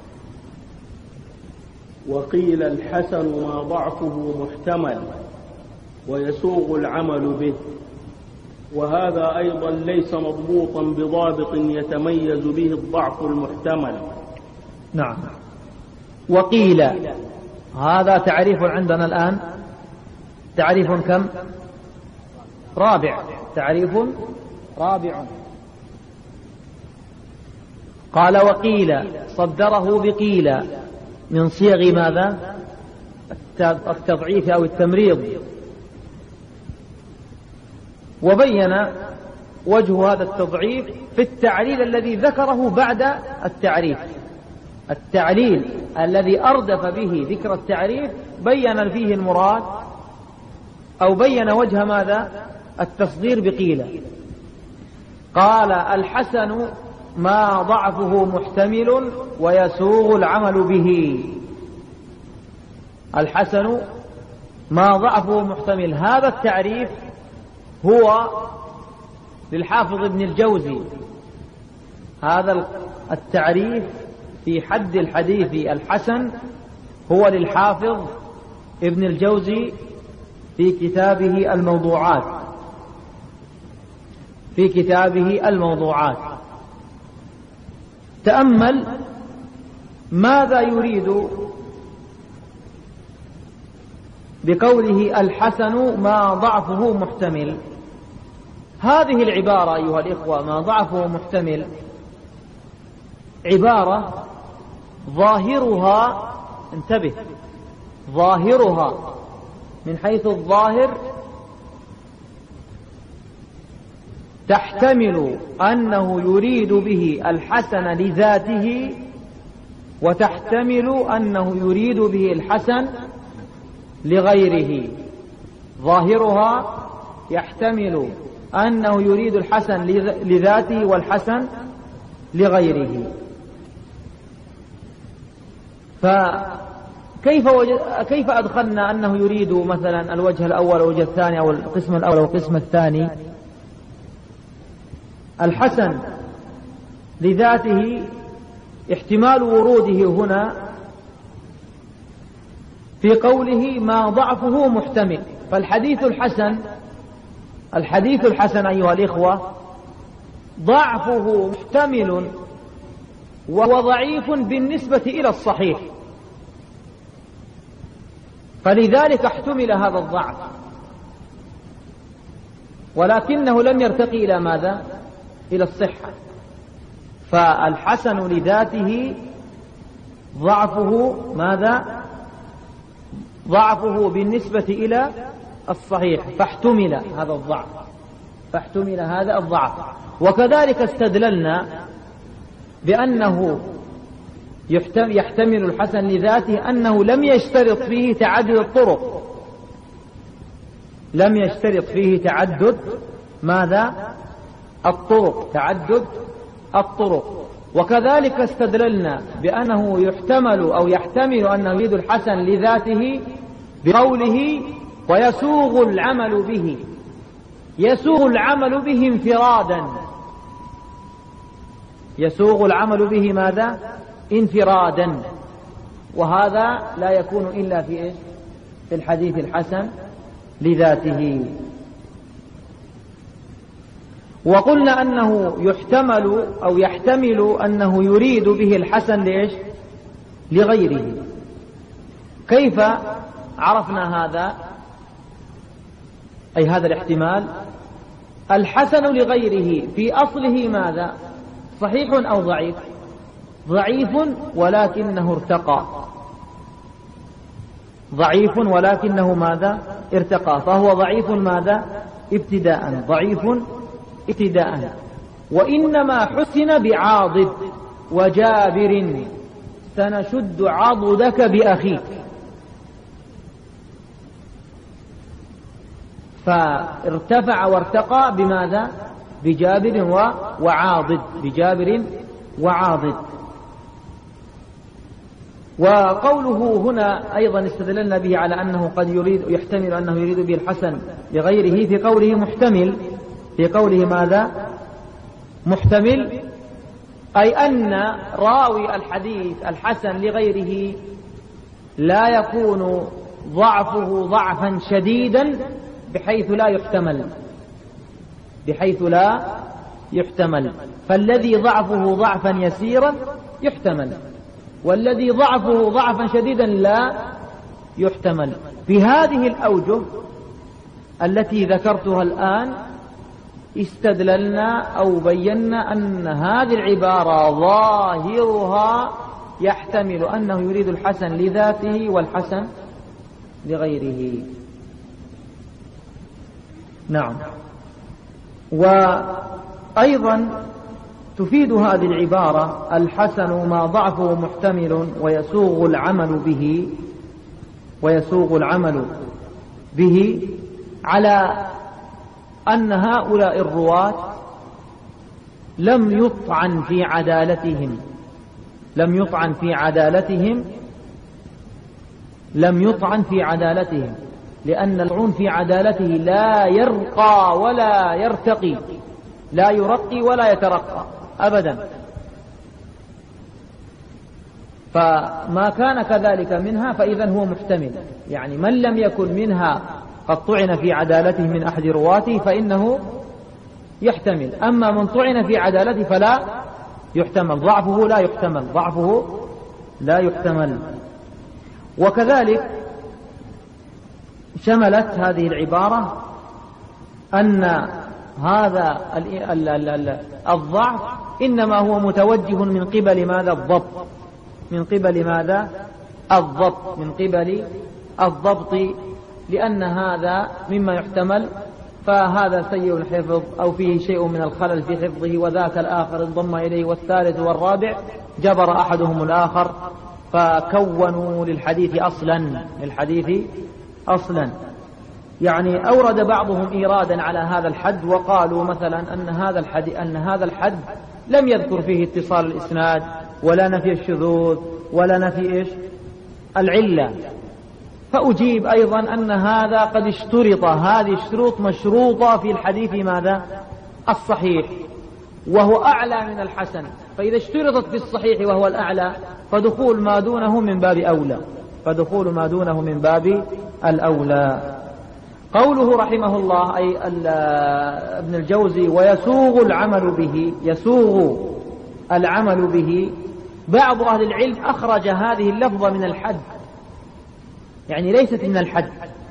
وقيل الحسن ما ضعفه محتمل ويسوغ العمل به، وهذا أيضا ليس مضبوطا بضابط يتميز به الضعف المحتمل. نعم. وقيل هذا تعريف عندنا الآن، تعريف كم؟ رابع. تعريف رابع. قال وقيل صدره بقيل من صيغ ماذا؟ التضعيف أو التمريض. وبين وجه هذا التضعيف في التعليل الذي ذكره بعد التعريف. التعليل الذي أردف به ذكر التعريف بين فيه المراد أو بين وجه ماذا؟ التصدير بقيل. قال الحسن ما ضعفه محتمل ويسوغ العمل به. الحسن ما ضعفه محتمل، هذا التعريف هو للحافظ ابن الجوزي. هذا التعريف في حد الحديث الحسن هو للحافظ ابن الجوزي في كتابه الموضوعات. في كتابه الموضوعات تأمل ماذا يريد بقوله الحسن ما ضعفه محتمل. هذه العبارة أيها الإخوة ما ضعفه محتمل عبارة ظاهرها، انتبه، ظاهرها من حيث الظاهر تحتمل أنه يريد به الحسن لذاته، وتحتمل أنه يريد به الحسن لغيره. ظاهرها يحتمل أنه يريد الحسن لذاته والحسن لغيره. فكيف أدخلنا أنه يريد مثلا الوجه الأول أو الوجه الثاني أو القسم الأول أو القسم الثاني؟ الحسن لذاته احتمال وروده هنا في قوله ما ضعفه محتمل. فالحديث الحسن أيها الإخوة ضعفه محتمل وهو ضعيف بالنسبة إلى الصحيح، فلذلك احتمل هذا الضعف، ولكنه لم يرتقي إلى ماذا؟ إلى الصحة. فالحسن لذاته ضعفه ماذا؟ ضعفه بالنسبة إلى الصحيح، فاحتمل هذا الضعف. وكذلك استدللنا بأنه يحتمل الحسن لذاته أنه لم يشترط فيه تعدد الطرق، لم يشترط فيه تعدد ماذا؟ الطرق، تعدد الطرق. وكذلك استدللنا بأنه يحتمل أنه يريد الحسن لذاته بقوله ويسوغ العمل به. يسوغ العمل به انفرادا، يسوغ العمل به ماذا؟ انفرادا. وهذا لا يكون إلا في إيش؟ في الحديث الحسن لذاته. وقلنا أنه يحتمل أنه يريد به الحسن لإيش؟ لغيره. كيف عرفنا هذا؟ أي هذا الاحتمال الحسن لغيره في أصله ماذا؟ صحيح أو ضعيف؟ ضعيف ولكنه ارتقى، ضعيف ولكنه ماذا؟ ارتقى. فهو ضعيف ماذا؟ ابتداء، ضعيف ابتداء. وإنما حسن بعاضد وجابر سنشد عضدك بأخيك. فارتفع وارتقى بماذا؟ بجابر وعاضد، بجابر وعاضد. وقوله هنا أيضا استدللنا به على أنه قد يحتمل أنه يريد به الحسن لغيره في قوله محتمل، في قوله ماذا؟ محتمل، أي أن راوي الحديث الحسن لغيره لا يكون ضعفه ضعفا شديدا بحيث لا يحتمل. فالذي ضعفه ضعفا يسيرا يحتمل، والذي ضعفه ضعفا شديدا لا يحتمل. بهذه الأوجه التي ذكرتها الآن استدللنا أو بينا أن هذه العبارة ظاهرها يحتمل أنه يريد الحسن لذاته والحسن لغيره. نعم. وأيضا تفيد هذه العبارة الحسن ما ضعفه محتمل ويسوغ العمل به على أن هؤلاء الرواة لم يطعن في عدالتهم، لم يطعن في عدالتهم، لم يطعن في عدالتهم، لأن الطعون في عدالته لا يرقى ولا يرتقي، لا يرقي ولا يترقى أبدا. فما كان كذلك منها فإذا هو محتمل، يعني من لم يكن منها قد طعن في عدالته من أحد رواته فإنه يحتمل، أما من طعن في عدالته فلا يحتمل، ضعفه لا يحتمل، ضعفه لا يحتمل. وكذلك شملت هذه العبارة أن هذا الضعف إنما هو متوجه من قبل ماذا؟ الضبط، من قبل ماذا؟ الضبط، من قبل الضبط، لأن هذا مما يحتمل، فهذا سيء الحفظ أو فيه شيء من الخلل في حفظه، وذاك الآخر انضم إليه، والثالث والرابع جبر أحدهم الآخر، فكونوا للحديث أصلا. يعني أورد بعضهم إيرادا على هذا الحد، وقالوا مثلا أن هذا الحد لم يذكر فيه اتصال الإسناد ولا نفي الشذوذ ولا نفي العلة. فأجيب أيضا أن هذا قد اشترط، هذه الشروط مشروطة في الحديث ماذا؟ الصحيح، وهو أعلى من الحسن، فإذا اشترطت في الصحيح وهو الأعلى فدخول ما دونه من باب أولى، فدخول ما دونه من باب الأولى. قوله رحمه الله أي ابن الجوزي ويسوغ العمل به، يسوغ العمل به، بعض أهل العلم أخرج هذه اللفظة من الحد، يعني ليست من الحد.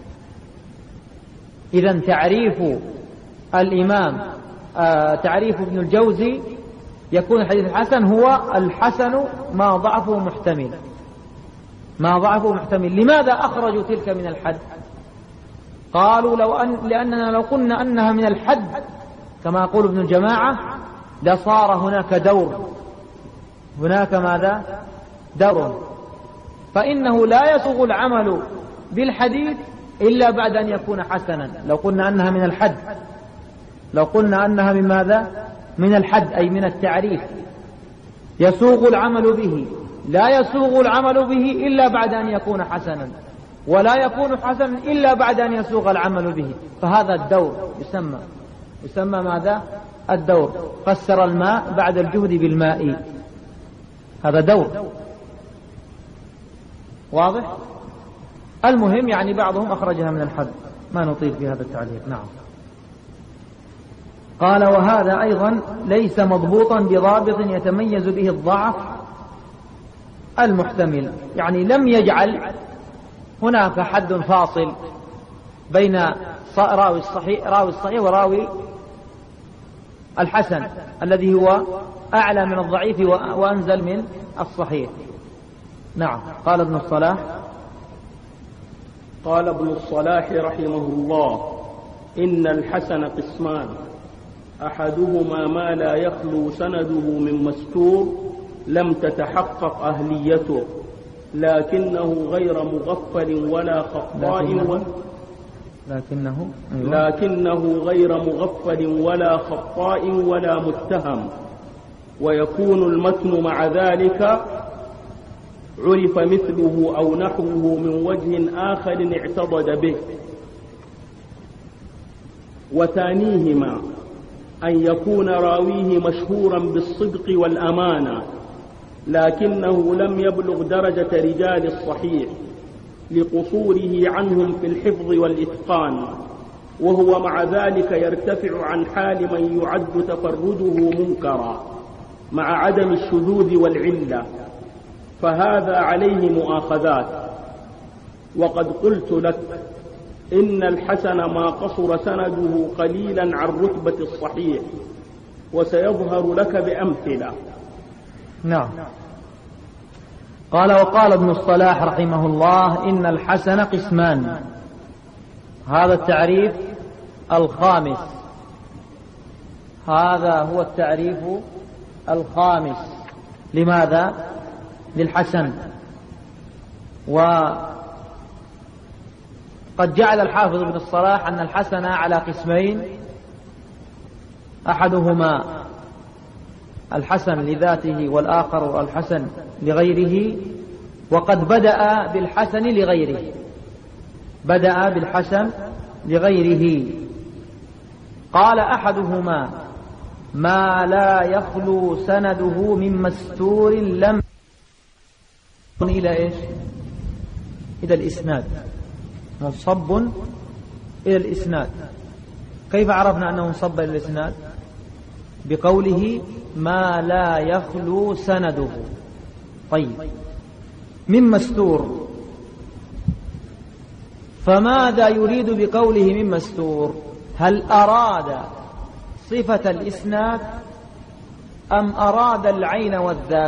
إذن تعريف الإمام تعريف ابن الجوزي يكون الحديث الحسن هو الحسن ما ضعفه محتمل، ما ضعفه محتمل. لماذا أخرجوا تلك من الحد؟ قالوا لأننا لو قلنا أنها من الحد كما يقول ابن الجماعة لصار هناك دور، هناك ماذا؟ دور، فإنه لا يسوغ العمل بالحديث إلا بعد أن يكون حسنا. لو قلنا أنها من الحد، لو قلنا أنها من ماذا؟ من الحد أي من التعريف. يسوغ العمل به، لا يسوغ العمل به إلا بعد أن يكون حسنا، ولا يكون حسنا إلا بعد أن يسوغ العمل به، فهذا الدور يسمى ماذا؟ الدور. فسر الماء بعد الجهد بالماء، هذا دور، واضح؟ المهم يعني بعضهم أخرجها من الحد، ما نطيل في هذا التعليق. نعم. قال وهذا أيضا ليس مضبوطا بضابط يتميز به الضعف المحتمل، يعني لم يجعل هناك حد فاصل بين راوي الصحيح وراوي الحسن الذي هو أعلى من الضعيف وأنزل من الصحيح. نعم. قال ابن الصلاح رحمه الله إن الحسن قسمان، أحدهما ما لا يخلو سنده من مستور لم تتحقق أهليته، لكنه غير مغفل ولا خطاء لكنه غير مغفل ولا خطاء ولا متهم، ويكون المتن مع ذلك عرف مثله أو نحوه من وجه آخر اعتضد به. وثانيهما أن يكون راويه مشهورا بالصدق والأمانة، لكنه لم يبلغ درجة رجال الصحيح لقصوره عنهم في الحفظ والإتقان، وهو مع ذلك يرتفع عن حال من يعد تفرده منكرا مع عدم الشذوذ والعلة، فهذا عليه مؤاخذات. وقد قلت لك إن الحسن ما قصر سنده قليلا عن رتبة الصحيح، وسيظهر لك بأمثلة. نعم. قال وقال ابن الصلاح رحمه الله إن الحسن قسمان، هذا التعريف الخامس، هذا هو التعريف الخامس. لماذا؟ للحسن. وقد جعل الحافظ ابن الصلاح أن الحسن على قسمين، أحدهما الحسن لذاته والآخر الحسن لغيره، وقد بدأ بالحسن لغيره، بدأ بالحسن لغيره. قال أحدهما: ما لا يخلو سنده من مستور لم إلى إيش؟ إلى الإسناد، منصب إلى الإسناد. كيف عرفنا أنه منصب إلى الإسناد؟ بقوله ما لا يخلو سنده. طيب، من مستور، فماذا يريد بقوله من مستور؟ هل أراد صفة الإسناد أم أراد العين والذات؟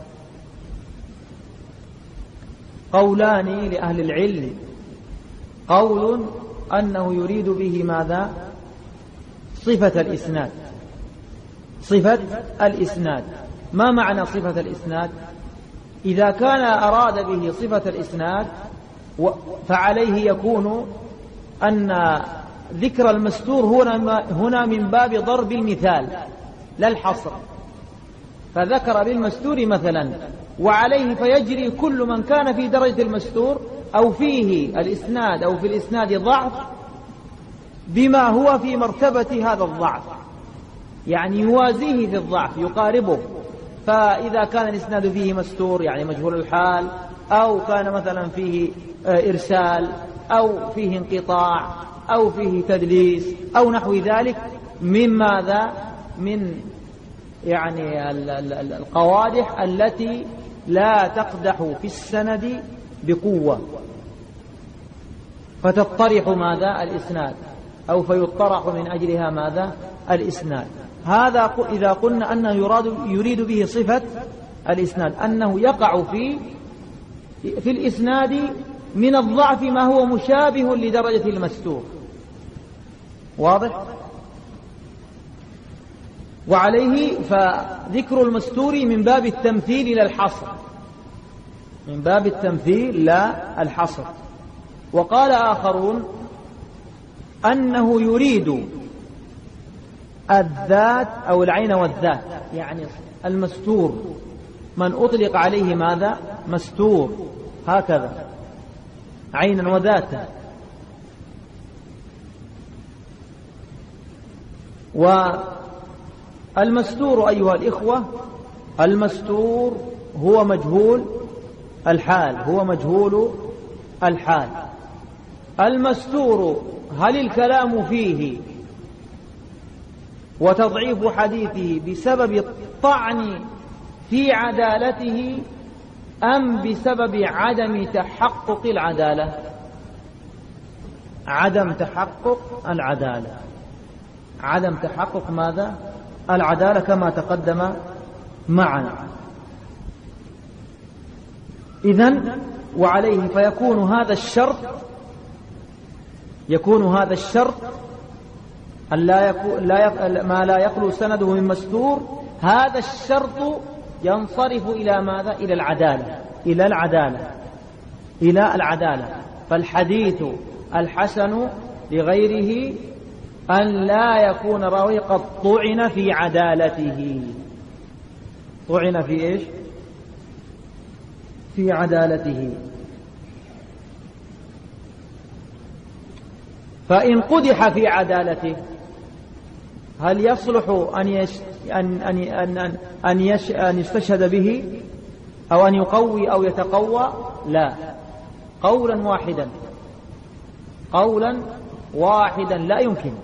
قولان لأهل العلم. قول أنه يريد به ماذا؟ صفة الإسناد، صفة الإسناد. ما معنى صفة الإسناد؟ إذا كان أراد به صفة الإسناد فعليه يكون أن ذكر المستور هنا من باب ضرب المثال لا الحصر، فذكر بالمستور مثلا، وعليه فيجري كل من كان في درجة المستور أو فيه الإسناد أو في الإسناد ضعف بما هو في مرتبة هذا الضعف، يعني يوازيه في الضعف، يقاربه. فإذا كان الإسناد فيه مستور يعني مجهول الحال، أو كان مثلا فيه إرسال، أو فيه انقطاع، أو فيه تدليس، أو نحو ذلك من ماذا؟ من يعني القوادح التي لا تقدح في السند بقوة، فتطرح ماذا؟ الإسناد، أو فيطرح من أجلها ماذا؟ الإسناد. هذا إذا قلنا أنه يريد به صفة الإسناد، أنه يقع في الإسناد من الضعف ما هو مشابه لدرجة المستور. واضح؟ وعليه فذكر المستور من باب التمثيل لا الحصر، من باب التمثيل لا الحصر. وقال آخرون أنه يريد الذات أو العين والذات، يعني المستور من أطلق عليه ماذا؟ مستور، هكذا عينا وذاتا. والمستور أيها الإخوة، المستور هو مجهول الحال، هو مجهول الحال. المستور هل الكلام فيه وتضعيف حديثه بسبب الطعن في عدالته أم بسبب عدم تحقق العدالة؟ عدم تحقق العدالة، عدم تحقق ماذا؟ العدالة كما تقدم معنا. إذن وعليه فيكون هذا الشرط، يكون هذا الشرط ما لا يخلو سنده من مستور، هذا الشرط ينصرف إلى ماذا؟ إلى العدالة، إلى العدالة، إلى العدالة. فالحديث الحسن لغيره أن لا يكون راوي قد طعن في عدالته. طعن في إيش؟ في عدالته. فإن قدح في عدالته هل يصلح أن يستشهد به أو أن يقوي أو يتقوى؟ لا، قولا واحدا، قولا واحدا لا يمكن.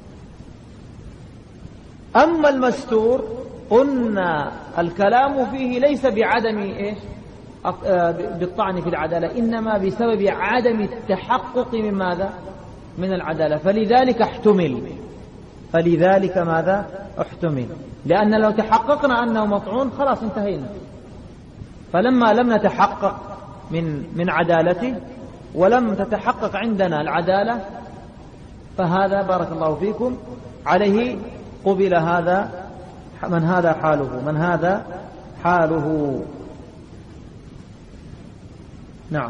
أما المستور قلنا الكلام فيه ليس بعدم إيش؟ بالطعن في العدالة، إنما بسبب عدم التحقق من ماذا؟ من العدالة. فلذلك احتمل، فلذلك ماذا؟ احتمل، لأن لو تحققنا أنه مطعون خلاص انتهينا. فلما لم نتحقق من عدالته ولم تتحقق عندنا العدالة، فهذا بارك الله فيكم عليه قبل هذا، من هذا حاله، من هذا حاله. نعم.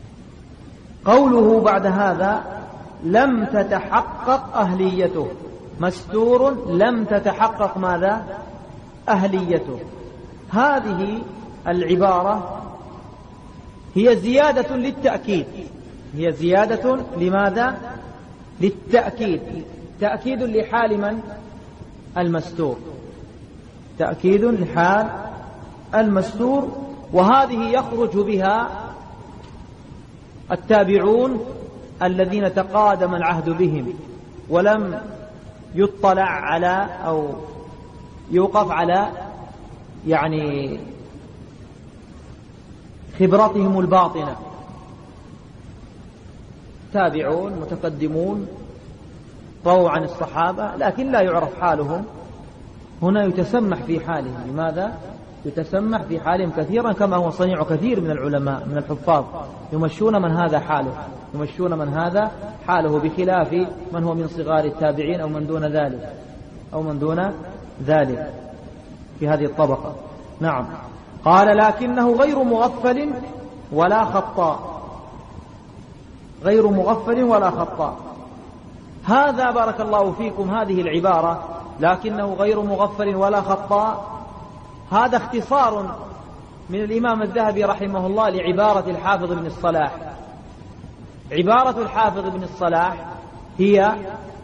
وقوله بعد هذا لم تتحقق أهليته، مستور لم تتحقق ماذا؟ أهليته. هذه العبارة هي زيادة للتأكيد، هي زيادة لماذا؟ للتأكيد، تأكيد لحال من؟ المستور، تأكيد لحال المستور. وهذه يخرج بها التابعون الذين تقادم العهد بهم ولم يطلع على أو يوقف على يعني خبرتهم الباطنة، تابعون متقدمون رووا عن الصحابة لكن لا يعرف حالهم، هنا يتسمح في حالهم. لماذا؟ يتسمح في حالهم كثيرا كما هو صنيع كثير من العلماء من الحفاظ، يمشون من هذا حاله، يمشون من هذا حاله، بخلاف من هو من صغار التابعين أو من دون ذلك، أو من دون ذلك في هذه الطبقة. نعم. قال لكنه غير مغفل ولا خطاء، غير مغفل ولا خطاء. هذا بارك الله فيكم هذه العبارة لكنه غير مغفل ولا خطاء، هذا اختصار من الإمام الذهبي رحمه الله لعبارة الحافظ بن الصلاح. عبارة الحافظ بن الصلاح هي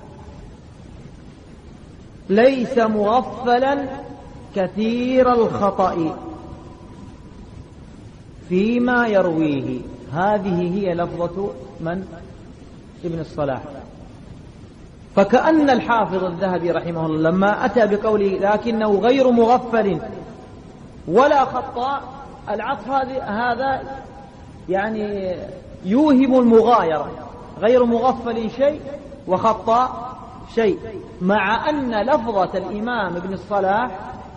ليس مغفلا كثير الخطأ فيما يرويه. هذه هي لفظة من؟ ابن الصلاح. فكأن الحافظ الذهبي رحمه الله لما أتى بقوله لكنه غير مغفل ولا خطاء، العطف هذا يعني يوهم المغايرة، غير مغفل شيء وخطاء شيء، مع أن لفظة الإمام ابن الصلاح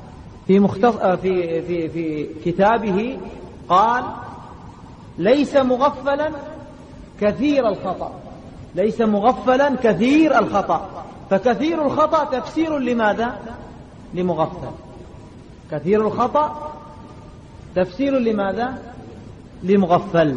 في كتابه قال ليس مغفلا كثير الخطأ، ليس مغفلا كثير الخطأ. فكثير الخطأ تفسير لماذا؟ لمغفل. كثير الخطأ تفسير لماذا؟ لمغفل،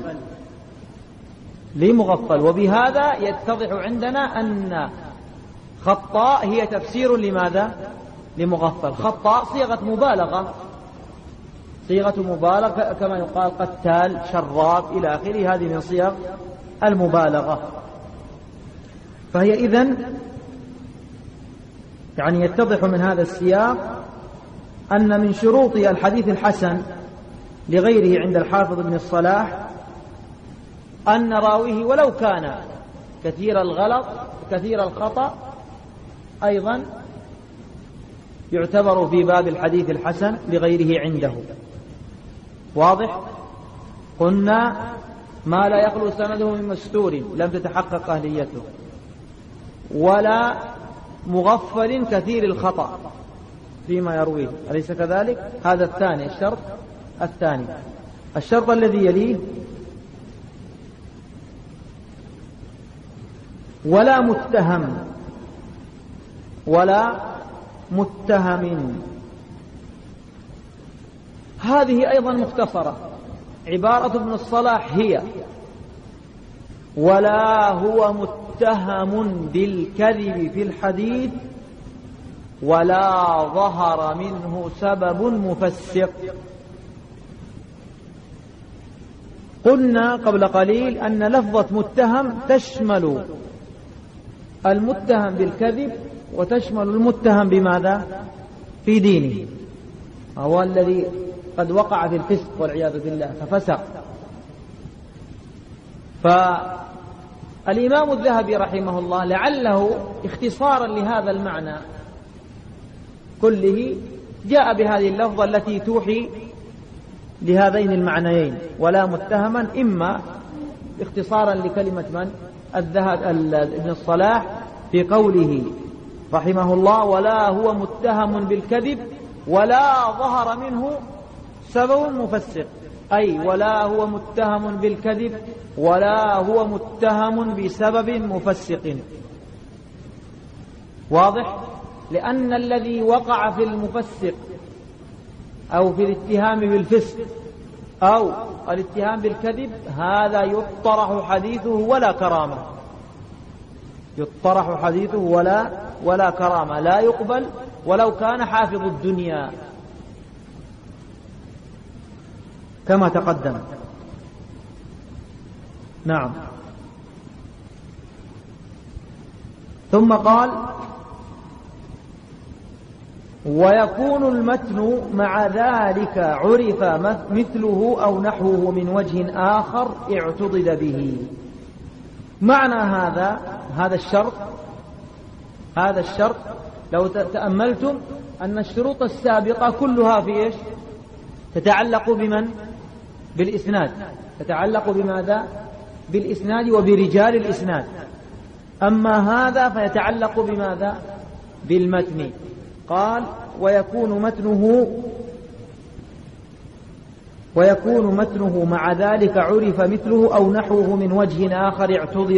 لمغفل. وبهذا يتضح عندنا أن خطاء هي تفسير لماذا؟ لمغفل. خطاء صيغة مبالغة، صيغة مبالغة كما يقال قتال، شراب إلى آخره، هذه من صيغ المبالغة. فهي إذن يعني يتضح من هذا السياق أن من شروط الحديث الحسن لغيره عند الحافظ ابن الصلاح أن راويه ولو كان كثير الغلط كثير الخطأ أيضا يعتبر في باب الحديث الحسن لغيره عنده. واضح؟ قلنا ما لا يخلو سنده من مستور لم تتحقق أهليته، ولا مغفل كثير الخطأ فيما يرويه، أليس كذلك؟ هذا الثاني، الشرط الثاني. الشرط الذي يليه ولا متهم، ولا متهم. هذه أيضا مختصرة. عبارة ابن الصلاح هي ولا هو متهم بالكذب في الحديث ولا ظهر منه سبب مفسق. قلنا قبل قليل أن لفظة متهم تشمل المتهم بالكذب وتشمل المتهم بماذا؟ في دينه، هو الذي قد وقع في الفسق والعياذ بالله ففسق. فالإمام الذهبي رحمه الله لعله اختصارا لهذا المعنى كله جاء بهذه اللفظة التي توحي لهذين المعنيين، ولا متهما، إما اختصارا لكلمة من؟ ابن الصلاح في قوله رحمه الله ولا هو متهم بالكذب ولا ظهر منه سبب مفسق، أي ولا هو متهم بالكذب ولا هو متهم بسبب مفسق. واضح؟ لأن الذي وقع في المفسق أو في الاتهام بالفسق أو الاتهام بالكذب هذا يطرح حديثه ولا كرامة، يطرح حديثه ولا ولا كرامة، لا يقبل ولو كان حافظ الدنيا كما تقدم. نعم. ثم قال: ويكون المتن مع ذلك عرف مثله أو نحوه من وجه آخر اعتضد به. معنى هذا الشرط لو تأملتم أن الشروط السابقة كلها في إيش؟ تتعلق بمن؟ بالإسناد. تتعلق بماذا؟ بالإسناد وبرجال الإسناد. أما هذا فيتعلق بماذا؟ بالمتن. قال: ويكون متنه مع ذلك عرف مثله أو نحوه من وجه آخر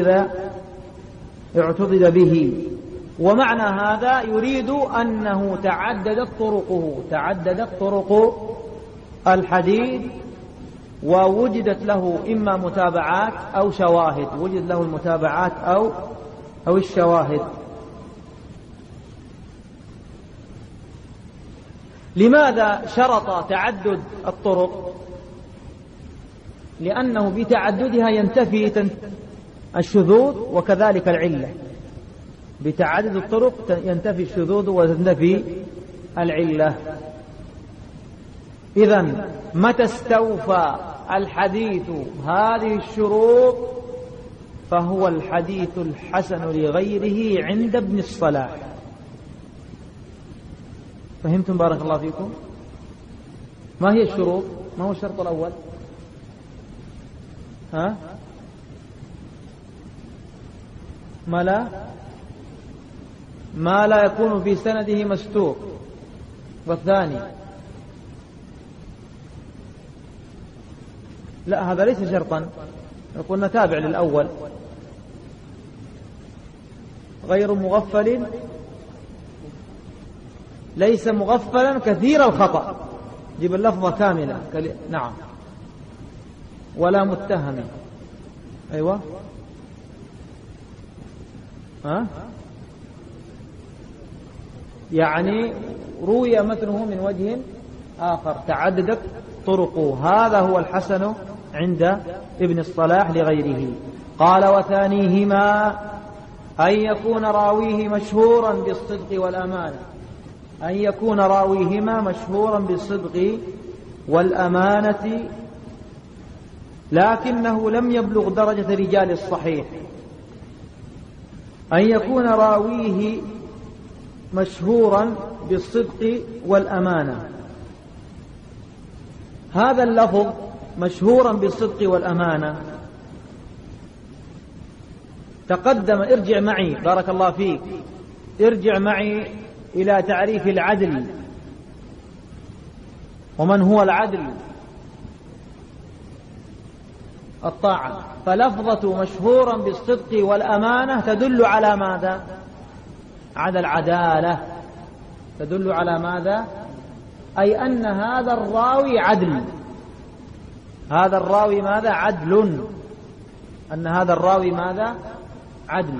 اعتضد به. ومعنى هذا يريد أنه تعددت طرق الحديث ووجدت له إما متابعات أو شواهد، وجد له المتابعات أو الشواهد. لماذا شرط تعدد الطرق؟ لأنه بتعددها ينتفي الشذوذ وكذلك العلة. بتعدد الطرق ينتفي الشذوذ وتنتفي العلة. إذن متى استوفى الحديث هذه الشروط فهو الحديث الحسن لغيره عند ابن الصلاح. فهمتم بارك الله فيكم؟ ما هي الشروط؟ ما هو الشرط الأول؟ ما لا يكون في سنده مستور. والثاني لا، هذا ليس شرطا، قلنا تابع للأول. غير مغفل، ليس مغفلا كثير الخطأ، جيب اللفظة كاملة. نعم. ولا متهم. أيوة. يعني روي متنه من وجه آخر تعددت طرقه، هذا هو الحسن عند ابن الصلاح لغيره. قال: وثانيهما أن يكون راويه مشهورا بالصدق والأمانة. أن يكون راويهما مشهورا بالصدق والأمانة لكنه لم يبلغ درجة رجال الصحيح. أن يكون راويه مشهورا بالصدق والأمانة. هذا اللفظ مشهورا بالصدق والأمانة تقدم. ارجع معي بارك الله فيك، ارجع معي إلى تعريف العدل. ومن هو العدل؟ الطاعة. فلفظة مشهورا بالصدق والأمانة تدل على ماذا؟ على العدالة. تدل على ماذا؟ أي أن هذا الراوي عدل. هذا الراوي ماذا؟ عدل. أن هذا الراوي ماذا؟ عدل.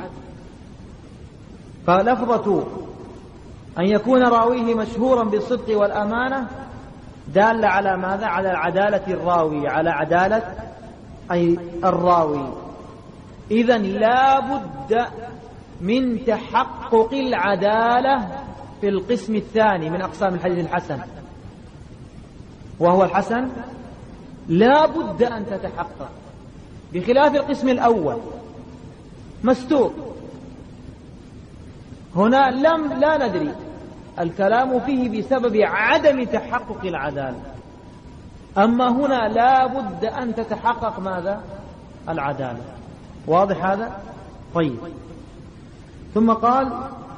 فلفظة أن يكون راويه مشهورا بالصدق والأمانة دال على ماذا؟ على عدالة الراوي، على عدالة أي الراوي. إذن لا بد من تحقق العدالة في القسم الثاني من أقسام الحديث الحسن، وهو الحسن لا بد أن تتحقق، بخلاف القسم الأول مستور. هنا لا ندري، الكلام فيه بسبب عدم تحقق العدالة. أما هنا لا بد أن تتحقق ماذا؟ العدالة. واضح هذا؟ طيب. ثم قال: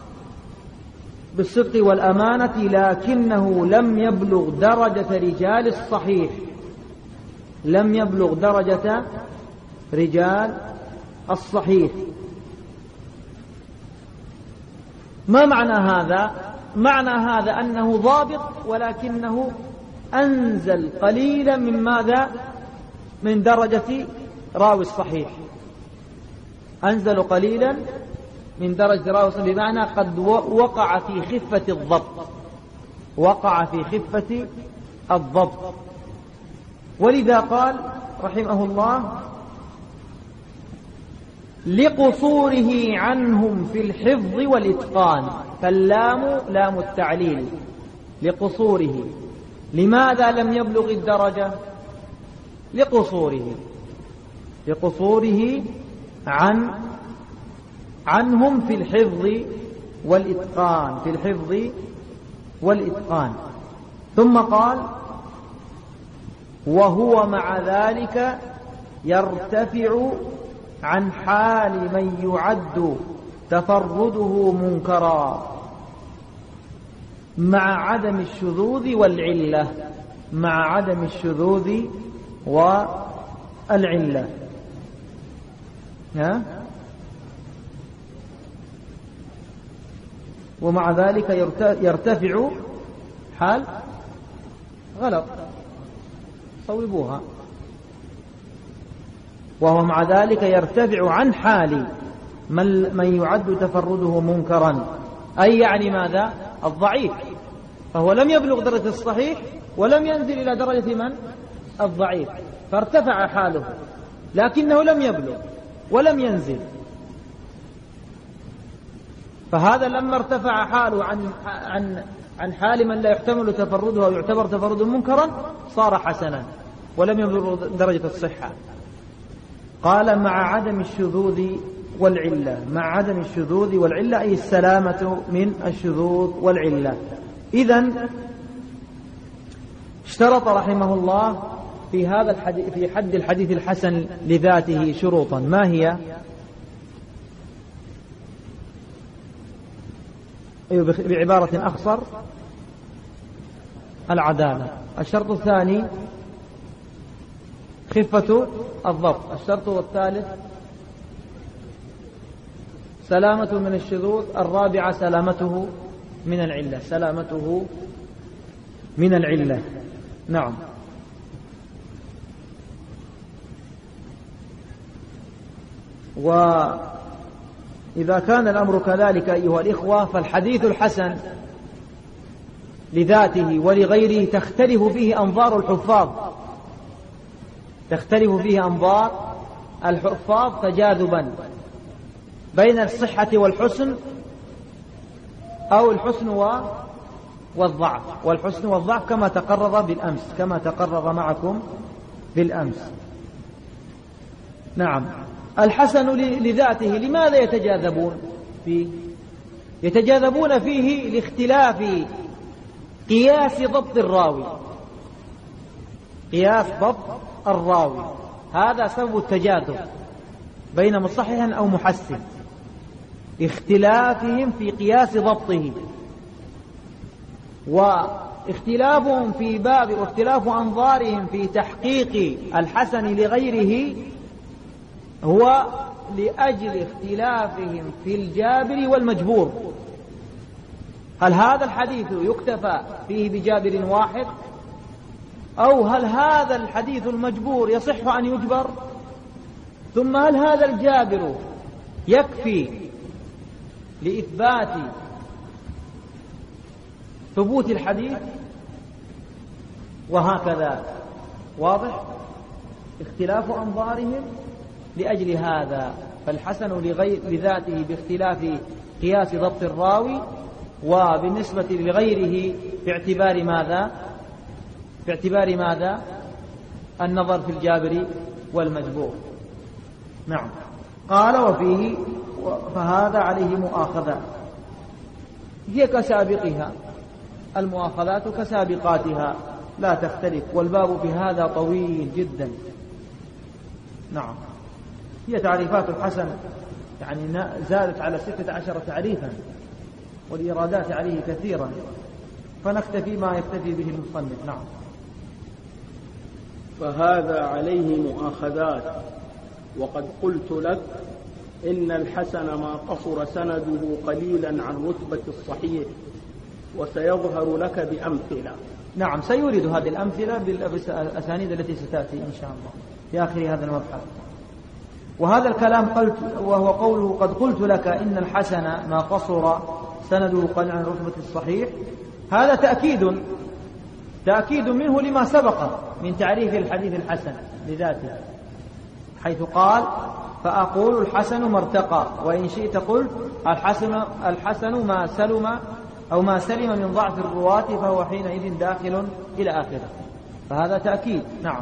بالصدق والأمانة لكنه لم يبلغ درجة رجال الصحيح. لم يبلغ درجة رجال الصحيح. ما معنى هذا؟ معنى هذا أنه ضابط ولكنه أنزل قليلا من ماذا؟ من درجة راوي الصحيح. أنزل قليلا من درجة راوي صحيح بمعنى قد وقع في خفة الضبط، وقع في خفة الضبط. ولذا قال رحمه الله لقصوره عنهم في الحفظ والإتقان، فاللام لام التعليل لقصوره. لماذا لم يبلغ الدرجة؟ لقصوره عنهم في الحفظ والإتقان، في الحفظ والإتقان. ثم قال وهو مع ذلك يرتفع عن حال من يعد تفرده منكرا مع عدم الشذوذ والعلة، مع عدم الشذوذ والعلة. ومع ذلك يرتفع حال غلط، صوبوها. وهو مع ذلك يرتفع عن حال من يعد تفرده منكرا، أي يعني ماذا؟ الضعيف. فهو لم يبلغ درجة الصحيح ولم ينزل إلى درجة من؟ الضعيف، فارتفع حاله، لكنه لم يبلغ ولم ينزل. فهذا لما ارتفع حاله عن حال من لا يحتمل تفرده أو يعتبر تفرده منكرا صار حسنا ولم يبلغ درجة الصحة. قال مع عدم الشذوذ والعلة، مع عدم الشذوذ والعلة أي السلامة من الشذوذ والعلة. إذن اشترط رحمه الله في هذا الحديث، في حد الحديث الحسن لذاته شروطا. ما هي؟ بعبارة أخصر العدالة. الشرط الثاني خفة الضبط. الشرط الثالث سلامة من الشذوذ. الرابعة سلامته من العلة، سلامته من العلة. نعم. وإذا كان الأمر كذلك أيها الإخوة، فالحديث الحسن لذاته ولغيره تختلف فيه أنظار الحفاظ، تختلف فيه أنظار الحفاظ تجاذبا بين الصحة والحسن، أو الحسن والضعف، والحسن والضعف كما تقرر بالأمس، كما تقرر معكم بالأمس. نعم. الحسن لذاته لماذا يتجاذبون فيه؟ يتجاذبون فيه لاختلاف قياس ضبط الراوي، قياس ضبط الراوي، هذا سبب التجاذب بين مصحح أو محسن، اختلافهم في قياس ضبطه. واختلافهم في باب، واختلاف أنظارهم في تحقيق الحسن لغيره هو لأجل اختلافهم في الجابر والمجبور. هل هذا الحديث يكتفى فيه بجابر واحد، أو هل هذا الحديث المجبور يصح أن يجبر؟ ثم هل هذا الجابر يكفي لإثبات ثبوت الحديث؟ وهكذا. واضح؟ اختلاف أنظارهم لأجل هذا. فالحسن لذاته باختلاف قياس ضبط الراوي، وبالنسبة لغيره باعتبار ماذا؟ باعتبار ماذا؟ النظر في الجابر والمجبور. نعم. قال وفيه فهذا عليه مؤاخذات، هي كسابقها، المؤاخذات كسابقاتها لا تختلف، والباب في هذا طويل جدا. نعم. هي تعريفات الحسن يعني زادت على 16 تعريفا، والإيرادات عليه كثيرا، فنكتفي ما يكتفي به المصنف. نعم. فهذا عليه مؤاخذات. وقد قلت لك إن الحسن ما قصر سنده قليلا عن رتبة الصحيح، وسيظهر لك بأمثلة. نعم، سيورد هذه الأمثلة بالأسانيد التي ستأتي إن شاء الله في آخر هذا المبحث. وهذا الكلام قلت وهو قوله قد قلت لك إن الحسن ما قصر سنده قل عن رتبة الصحيح، هذا تأكيد منه لما سبق من تعريف الحديث الحسن لذاته، حيث قال فأقول الحسن ما ارتقى، وإن شئت قلت الحسن ما سلم أو ما سلم من ضعف الرواة فهو حينئذ داخل إلى آخره، فهذا تأكيد. نعم.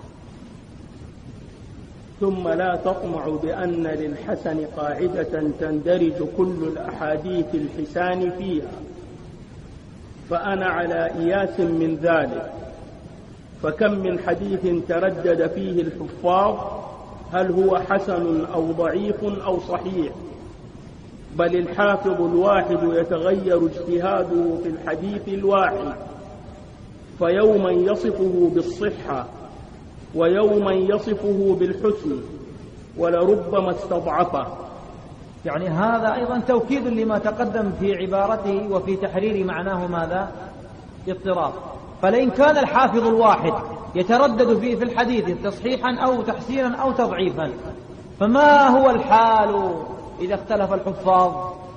ثم لا تطمع بأن للحسن قاعدة تندرج كل الأحاديث الحسان فيها، فأنا على إياس من ذلك. فكم من حديث تردد فيه الحفاظ هل هو حسن أو ضعيف أو صحيح، بل الحافظ الواحد يتغير اجتهاده في الحديث الواحد، فيوما يصفه بالصحة ويوما يصفه بالحسن ولربما استضعفه. يعني هذا أيضا توكيد لما تقدم في عبارته وفي تحرير معناه ماذا؟ اضطراب. فلئن كان الحافظ الواحد يتردد فيه في الحديث تصحيحا أو تحسينا أو تضعيفا، فما هو الحال إذا اختلف الحفاظ؟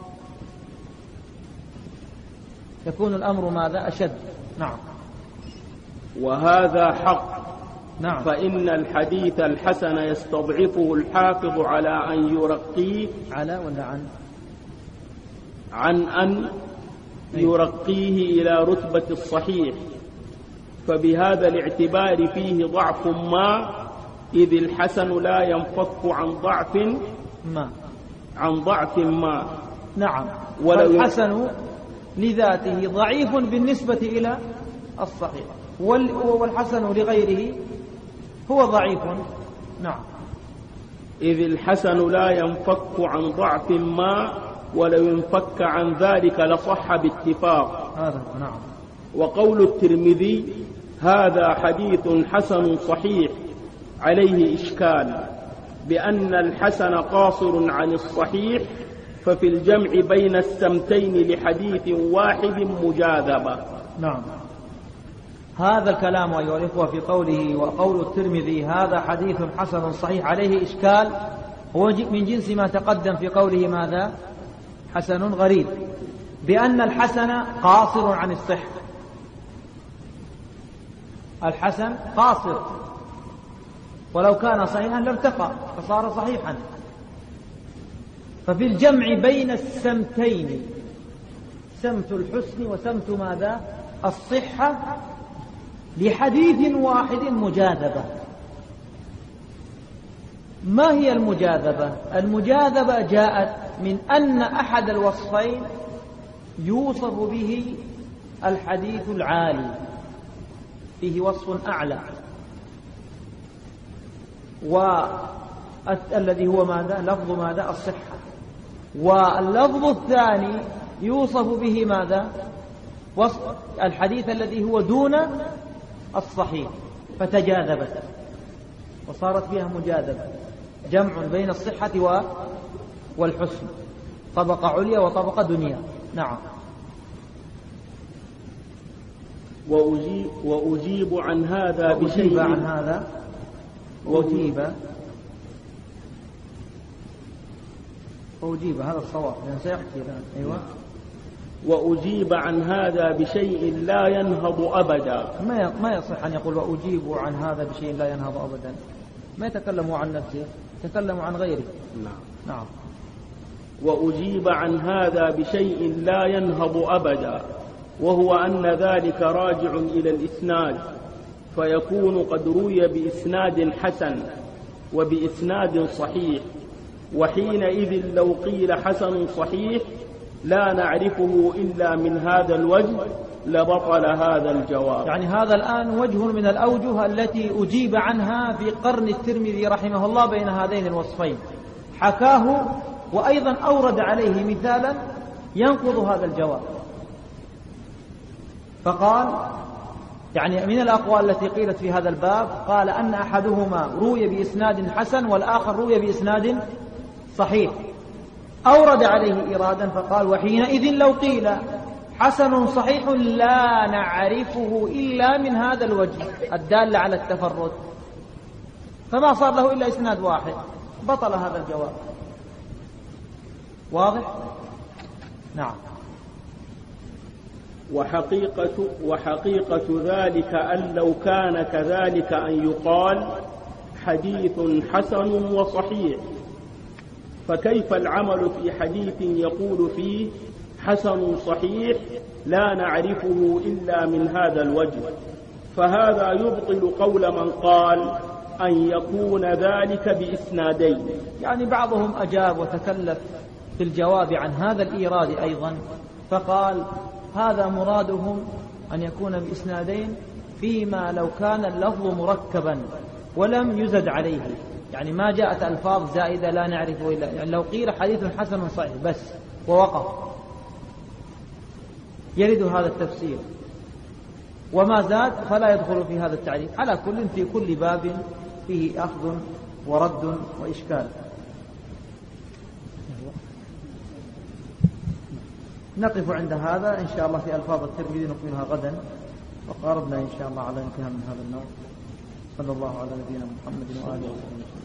يكون الأمر ماذا؟ أشد. نعم. وهذا حق. نعم. فإن الحديث الحسن يستضعفه الحافظ على أن يرقيه على ولا عن أن يرقيه إلى رتبة الصحيح، فبهذا الاعتبار فيه ضعف ما، إذ الحسن لا ينفك عن ضعف ما. نعم. والحسن لذاته ضعيف بالنسبة إلى الصحيح، والحسن لغيره هو ضعيف. نعم. إذ الحسن لا ينفك عن ضعف ما، ولو ينفك عن ذلك لصح باتفاق. هذا. نعم. وقول الترمذي هذا حديث حسن صحيح عليه إشكال، بأن الحسن قاصر عن الصحيح، ففي الجمع بين السمتين لحديث واحد مجاذبة. نعم. هذا الكلام أيها الإخوة في قوله وقول الترمذي هذا حديث حسن صحيح عليه إشكال هو من جنس ما تقدم في قوله ماذا؟ حسن غريب، بأن الحسن قاصر عن الصحة. الحسن قاصر، ولو كان صحيحا لارتقى فصار صحيحا. ففي الجمع بين السمتين، سمت الحسن وسمت ماذا؟ الصحة، لحديث واحد مجاذبة. ما هي المجاذبة؟ المجاذبة جاءت من أن أحد الوصفين يوصف به الحديث العالي، فيه وصف أعلى، والذي هو ماذا؟ لفظ ماذا؟ الصحة. واللفظ الثاني يوصف به ماذا؟ وصف الحديث الذي هو دون الصحيح، فتجاذبت وصارت فيها مجاذبة، جمع بين الصحة والحسن، طبقة عليا وطبقة دنيا. نعم. وأجيب عن هذا بشيء. وأجيب هذا الصواب لأن سيحكي الآن. أيوة. وأجيب عن هذا بشيء لا ينهض أبدا. ما يصح أن يقول وأجيب عن هذا بشيء لا ينهض أبدا، ما يتكلم عن نفسه، يتكلم عن غيره. نعم. وأجيب عن هذا بشيء لا ينهض أبدا، وهو أن ذلك راجع إلى الإسناد، فيكون قد روي بإسناد حسن وبإسناد صحيح، وحينئذ لو قيل حسن صحيح لا نعرفه إلا من هذا الوجه لبطل هذا الجواب. يعني هذا الآن وجه من الأوجه التي أجيب عنها في قرن الترمذي رحمه الله بين هذين الوصفين، حكاه وأيضا أورد عليه مثالا ينقض هذا الجواب، فقال يعني من الأقوال التي قيلت في هذا الباب قال أن أحدهما روي بإسناد حسن والآخر روي بإسناد صحيح، أورد عليه إيرادا فقال وحينئذ لو قيل حسن صحيح لا نعرفه إلا من هذا الوجه الدال على التفرد، فما صار له إلا إسناد واحد، بطل هذا الجواب. واضح؟ نعم. وحقيقة ذلك أن لو كان كذلك أن يقال حديث حسن وصحيح، فكيف العمل في حديث يقول فيه حسن صحيح لا نعرفه إلا من هذا الوجه؟ فهذا يبطل قول من قال أن يكون ذلك بإسنادين. يعني بعضهم أجاب وتكلف في الجواب عن هذا الإيراد أيضا، فقال هذا مرادهم أن يكون بإسنادين فيما لو كان اللفظ مركبا ولم يزد عليه، يعني ما جاءت ألفاظ زائدة لا نعرفه إلا، يعني لو قيل حديث حسن صحيح بس ووقف يرد هذا التفسير، وما زاد فلا يدخل في هذا التعريف. على كل في كل باب فيه أخذ ورد وإشكال. نقف عند هذا إن شاء الله. في ألفاظ الترمذي نكملها غدا، وقاربنا إن شاء الله على انتهاء من هذا النوع. صلى الله على نبينا محمد وآله وسلم.